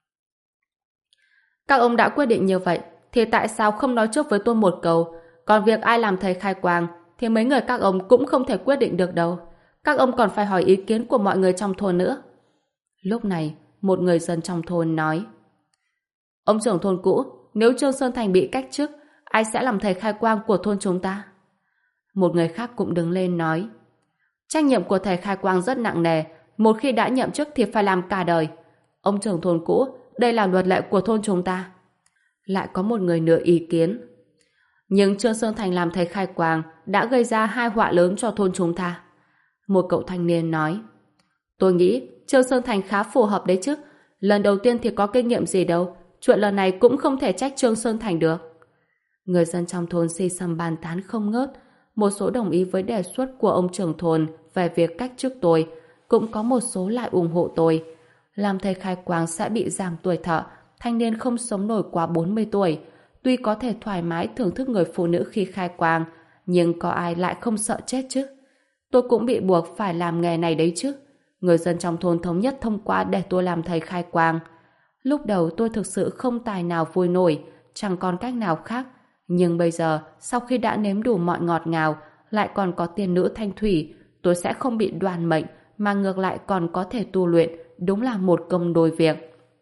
Các ông đã quyết định như vậy, thì tại sao không nói trước với tôi một câu? Còn việc ai làm thầy khai quang thì mấy người các ông cũng không thể quyết định được đâu. Các ông còn phải hỏi ý kiến của mọi người trong thôn nữa. Lúc này, một người dân trong thôn nói: Ông trưởng thôn cũ, nếu Trương Sơn Thành bị cách chức, ai sẽ làm thầy khai quang của thôn chúng ta? Một người khác cũng đứng lên nói: Trách nhiệm của thầy khai quang rất nặng nề, một khi đã nhậm chức thì phải làm cả đời. Ông trưởng thôn cũ, đây là luật lệ của thôn chúng ta. Lại có một người nữa ý kiến: Nhưng Trương Sơn Thành làm thầy khai quang đã gây ra 2 họa lớn cho thôn chúng ta. Một cậu thanh niên nói: Tôi nghĩ Trương Sơn Thành khá phù hợp đấy chứ. Lần đầu tiên thì có kinh nghiệm gì đâu, chuyện lần này cũng không thể trách Trương Sơn Thành được. Người dân trong thôn xì xầm bàn tán không ngớt, một số đồng ý với đề xuất của ông trưởng thôn về việc cách chức tôi, cũng có một số lại ủng hộ tôi. Làm thầy khai quang sẽ bị giảm tuổi thọ, thanh niên không sống nổi quá 40 tuổi. Tuy có thể thoải mái thưởng thức người phụ nữ khi khai quang, nhưng có ai lại không sợ chết chứ? Tôi cũng bị buộc phải làm nghề này đấy chứ. Người dân trong thôn thống nhất thông qua để tôi làm thầy khai quang. Lúc đầu tôi thực sự không tài nào vui nổi, chẳng còn cách nào khác. Nhưng bây giờ, sau khi đã nếm đủ mọi ngọt ngào, lại còn có tiên nữ thanh thủy, tôi sẽ không bị đoan mệnh, mà ngược lại còn có thể tu luyện, đúng là một công đôi việc.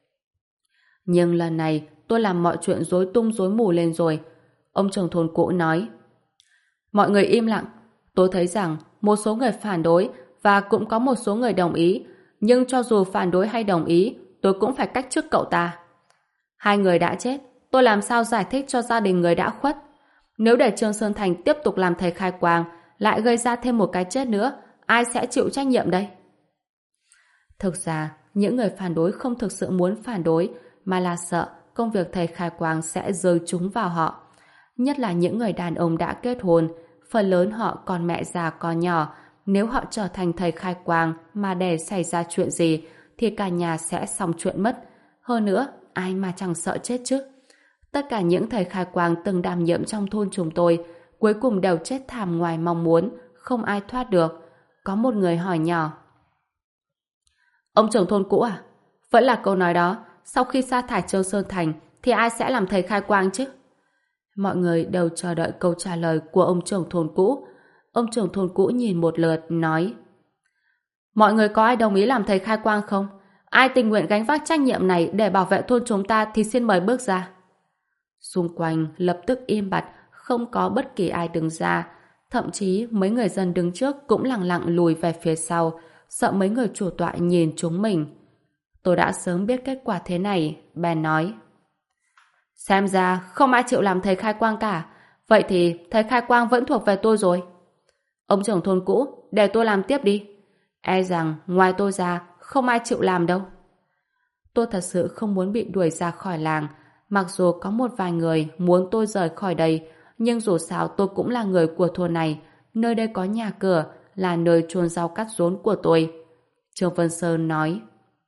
Nhưng lần này, tôi làm mọi chuyện rối tung rối mù lên rồi. Ông trưởng thôn cũ nói, mọi người im lặng. Tôi thấy rằng một số người phản đối và cũng có một số người đồng ý, nhưng cho dù phản đối hay đồng ý, tôi cũng phải cách chức cậu ta. Hai người đã chết, tôi làm sao giải thích cho gia đình người đã khuất? Nếu để Trương Sơn Thành tiếp tục làm thầy khai quang, lại gây ra thêm một cái chết nữa, ai sẽ chịu trách nhiệm đây? Thực ra, những người phản đối không thực sự muốn phản đối, mà là sợ công việc thầy khai quang sẽ rơi trúng vào họ. Nhất là những người đàn ông đã kết hôn, phần lớn họ còn mẹ già con nhỏ, nếu họ trở thành thầy khai quang mà để xảy ra chuyện gì, thì cả nhà sẽ xong chuyện mất. Hơn nữa, ai mà chẳng sợ chết chứ? Tất cả những thầy khai quang từng đảm nhiệm trong thôn chúng tôi, cuối cùng đều chết thảm ngoài mong muốn, không ai thoát được. Có một người hỏi nhỏ, ông trưởng thôn cũ à? Vẫn là câu nói đó, sau khi sa thải Trương Sơn Thành thì ai sẽ làm thầy khai quang chứ? Mọi người đều chờ đợi câu trả lời của ông trưởng thôn cũ. Ông trưởng thôn cũ nhìn một lượt, nói, mọi người có ai đồng ý làm thầy khai quang không? Ai tình nguyện gánh vác trách nhiệm này để bảo vệ thôn chúng ta thì xin mời bước ra. Xung quanh lập tức im bặt, không có bất kỳ ai đứng ra. Thậm chí mấy người dân đứng trước cũng lặng lặng lùi về phía sau, sợ mấy người chủ tọa nhìn chúng mình. Tôi đã sớm biết kết quả thế này, bèn nói, xem ra không ai chịu làm thầy khai quang cả. Vậy thì thầy khai quang vẫn thuộc về tôi rồi. Ông trưởng thôn cũ, để tôi làm tiếp đi. E rằng ngoài tôi ra không ai chịu làm đâu. Tôi thật sự không muốn bị đuổi ra khỏi làng. Mặc dù có một vài người muốn tôi rời khỏi đây, nhưng dù sao tôi cũng là người của thôn này. Nơi đây có nhà cửa, là nơi chôn rau cắt rốn của tôi. Trương Vân Sơn nói,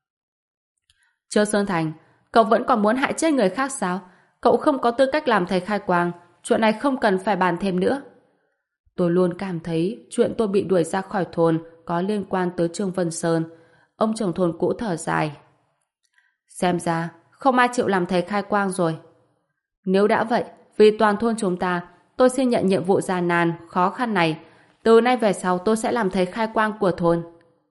Trương Sơn Thành, cậu vẫn còn muốn hại chết người khác sao? Cậu không có tư cách làm thầy khai quang. Chuyện này không cần phải bàn thêm nữa. Tôi luôn cảm thấy chuyện tôi bị đuổi ra khỏi thôn có liên quan tới Trương Vân Sơn. Ông trưởng thôn cũ thở dài. Xem ra, không ai chịu làm thầy khai quang rồi. Nếu đã vậy, vì toàn thôn chúng ta, tôi xin nhận nhiệm vụ gian nan, khó khăn này. Từ nay về sau tôi sẽ làm thầy khai quang của thôn.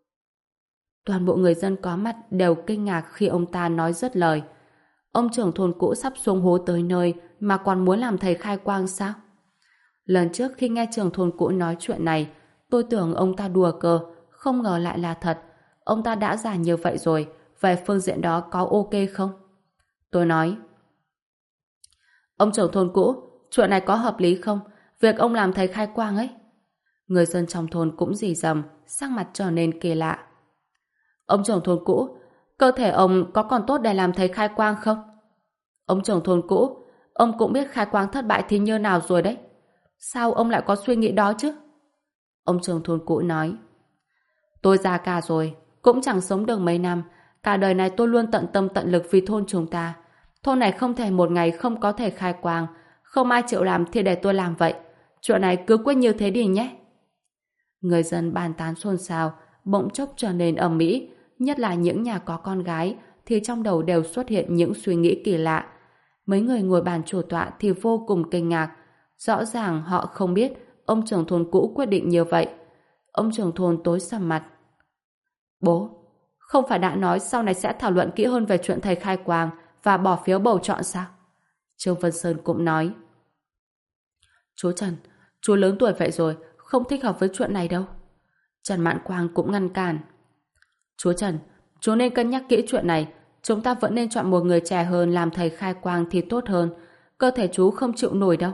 Toàn bộ người dân có mặt đều kinh ngạc khi ông ta nói dứt lời. Ông trưởng thôn cũ sắp xuống hố tới nơi mà còn muốn làm thầy khai quang sao? Lần trước khi nghe trưởng thôn cũ nói chuyện này, tôi tưởng ông ta đùa cợt, không ngờ lại là thật. Ông ta đã già như vậy rồi, về phương diện đó có ok không? Tôi nói, ông trưởng thôn cũ, chuyện này có hợp lý không? Việc ông làm thầy khai quang ấy. Người dân trong thôn cũng rì rầm, sắc mặt trở nên kỳ lạ. Ông trưởng thôn cũ, cơ thể ông có còn tốt để làm thầy khai quang không? Ông trưởng thôn cũ, ông cũng biết khai quang thất bại thì như nào rồi đấy. Sao ông lại có suy nghĩ đó chứ? Ông trưởng thôn cũ nói, tôi già cả rồi, cũng chẳng sống được mấy năm. Cả đời này tôi luôn tận tâm tận lực vì thôn chúng ta. Thôn này không thể một ngày không có thể khai quang. Không ai chịu làm thì để tôi làm vậy. Chuyện này cứ quyết như thế đi nhé. Người dân bàn tán xôn xao, bỗng chốc trở nên ầm ĩ. Nhất là những nhà có con gái thì trong đầu đều xuất hiện những suy nghĩ kỳ lạ. Mấy người ngồi bàn chủ tọa thì vô cùng kinh ngạc. Rõ ràng họ không biết ông trưởng thôn cũ quyết định như vậy. Ông trưởng thôn tối sầm mặt. Bố, không phải đã nói sau này sẽ thảo luận kỹ hơn về chuyện thầy khai quang và bỏ phiếu bầu chọn sao? Trương Vân Sơn cũng nói, chú Trần, chú lớn tuổi vậy rồi, không thích hợp với chuyện này đâu. Trần Mạn Quang cũng ngăn cản. Chú Trần, chú nên cân nhắc kỹ chuyện này. Chúng ta vẫn nên chọn một người trẻ hơn làm thầy khai quang thì tốt hơn. Cơ thể chú không chịu nổi đâu.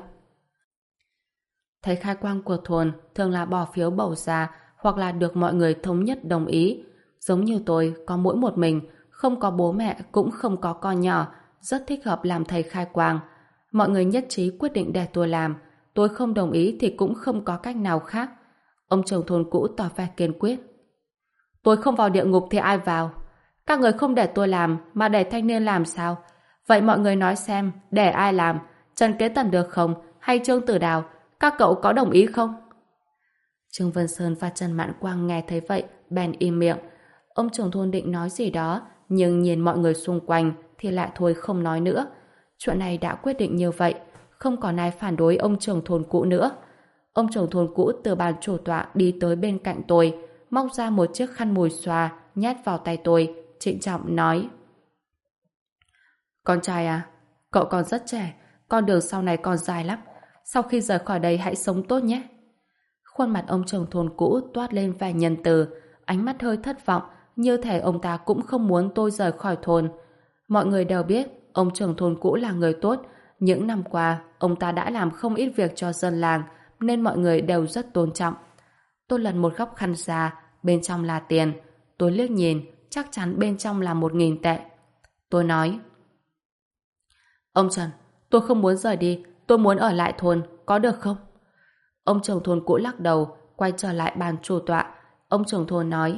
Thầy khai quang của thôn thường là bỏ phiếu bầu ra hoặc là được mọi người thống nhất đồng ý. Giống như tôi, có mỗi một mình, không có bố mẹ cũng không có con nhỏ, rất thích hợp làm thầy khai quang. Mọi người nhất trí quyết định để tôi làm. Tôi không đồng ý thì cũng không có cách nào khác. Ông trưởng thôn cũ tỏ vẻ kiên quyết. Tôi không vào địa ngục thì ai vào? Các người không để tôi làm mà để thanh niên làm sao? Vậy mọi người nói xem, để ai làm? Trần Kế Tần được không? Hay Trương Tử Đào? Các cậu có đồng ý không? Trương Vân Sơn và Trần Mạn Quang nghe thấy vậy, bèn im miệng. Ông trưởng thôn định nói gì đó, nhưng nhìn mọi người xung quanh thì lại thôi không nói nữa. Chuyện này đã quyết định như vậy, không còn ai phản đối ông trưởng thôn cũ nữa. Ông trưởng thôn cũ từ bàn chủ tọa đi tới bên cạnh tôi, móc ra một chiếc khăn mùi xoa, nhét vào tay tôi, trịnh trọng nói: Con trai à, cậu còn rất trẻ, con đường sau này còn dài lắm. Sau khi rời khỏi đây hãy sống tốt nhé. Khuôn mặt ông trưởng thôn cũ toát lên vẻ nhân từ, ánh mắt hơi thất vọng, như thể ông ta cũng không muốn tôi rời khỏi thôn. Mọi người đều biết ông trưởng thôn cũ là người tốt. Những năm qua, ông ta đã làm không ít việc cho dân làng, nên mọi người đều rất tôn trọng. Tôi lần một góc khăn ra, bên trong là tiền. Tôi liếc nhìn, chắc chắn bên trong là 1.000 tệ. Tôi nói: Ông Trần, tôi không muốn rời đi, tôi muốn ở lại thôn, có được không? Ông trưởng thôn cũ lắc đầu, quay trở lại bàn chủ tọa. Ông trưởng thôn nói: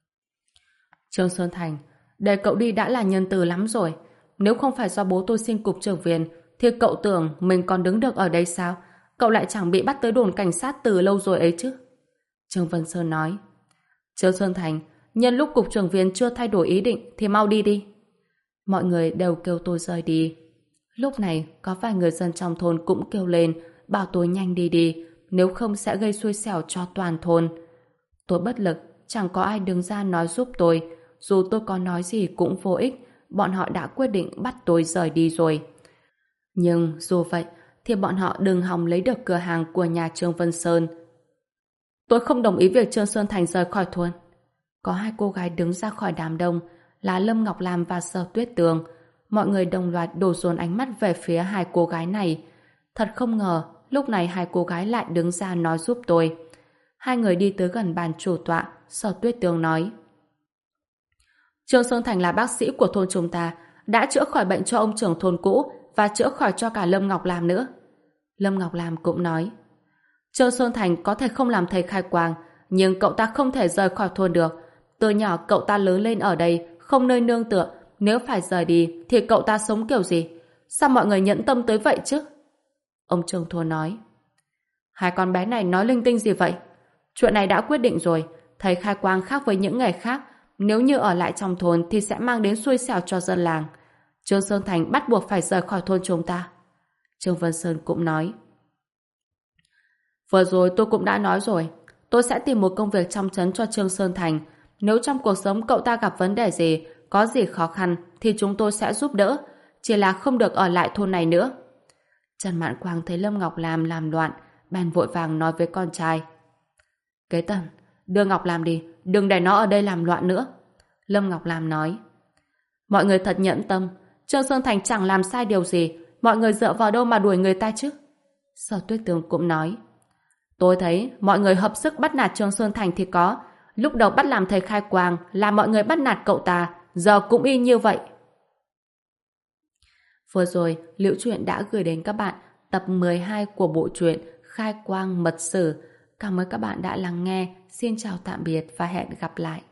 Trương Sơn Thành, để cậu đi đã là nhân từ lắm rồi. Nếu không phải do bố tôi xin cục trưởng viên, thì cậu tưởng mình còn đứng được ở đây sao? Cậu lại chẳng bị bắt tới đồn cảnh sát từ lâu rồi ấy chứ? Trương Vân Sơn nói: Trương Sơn Thành, nhân lúc cục trưởng viên chưa thay đổi ý định thì mau đi đi. Mọi người đều kêu tôi rời đi. Lúc này có vài người dân trong thôn cũng kêu lên bảo tôi nhanh đi đi, nếu không sẽ gây xui xẻo cho toàn thôn. Tôi bất lực, chẳng có ai đứng ra nói giúp tôi. Dù tôi có nói gì cũng vô ích, bọn họ đã quyết định bắt tôi rời đi rồi. Nhưng dù vậy thì bọn họ đừng hòng lấy được cửa hàng của nhà Trương Vân Sơn. Tôi không đồng ý việc Trương Sơn Thành rời khỏi thôn. Có hai cô gái đứng ra khỏi đám đông là Lâm Ngọc Lam và Sở Tuyết Tường. Mọi người đồng loạt đổ dồn ánh mắt về phía hai cô gái này. Thật không ngờ lúc này hai cô gái lại đứng ra nói giúp tôi. Hai người đi tới gần bàn chủ tọa. Sở Tuyết Tường nói: Trương Sơn Thành là bác sĩ của thôn chúng ta, đã chữa khỏi bệnh cho ông trưởng thôn cũ và chữa khỏi cho cả Lâm Ngọc Lam nữa. Lâm Ngọc Lam cũng nói: Trương Sơn Thành có thể không làm thầy khai quang, nhưng cậu ta không thể rời khỏi thôn được. Từ nhỏ cậu ta lớn lên ở đây, không nơi nương tựa. Nếu phải rời đi thì cậu ta sống kiểu gì? Sao mọi người nhẫn tâm tới vậy chứ? Ông trưởng thôn nói: Hai con bé này nói linh tinh gì vậy? Chuyện này đã quyết định rồi. Thầy khai quang khác với những nghề khác. Nếu như ở lại trong thôn thì sẽ mang đến xui xẻo cho dân làng. Trương Sơn Thành bắt buộc phải rời khỏi thôn chúng ta. Trương Vân Sơn cũng nói: Vừa rồi tôi cũng đã nói rồi, tôi sẽ tìm một công việc trong trấn cho Trương Sơn Thành. Nếu trong cuộc sống cậu ta gặp vấn đề gì, có gì khó khăn thì chúng tôi sẽ giúp đỡ, chỉ là không được ở lại thôn này nữa. Trần Mạn Quang thấy Lâm Ngọc Lam làm loạn, bèn vội vàng nói với con trai: Kế Tần, đưa Ngọc Lam đi, đừng để nó ở đây làm loạn nữa. Lâm Ngọc Lam nói: Mọi người thật nhẫn tâm, Trương Sơn Thành chẳng làm sai điều gì, mọi người dựa vào đâu mà đuổi người ta chứ? Sở Tuyết Tường cũng nói: Tôi thấy mọi người hợp sức bắt nạt Trương Sơn Thành thì có. Lúc đầu bắt làm thầy khai quang là mọi người bắt nạt cậu ta, giờ cũng y như vậy. Vừa rồi, Liễu Chuyện đã gửi đến các bạn tập 12 của bộ truyện Khai Quang Mật Sử. Cảm ơn các bạn đã lắng nghe. Xin chào tạm biệt và hẹn gặp lại.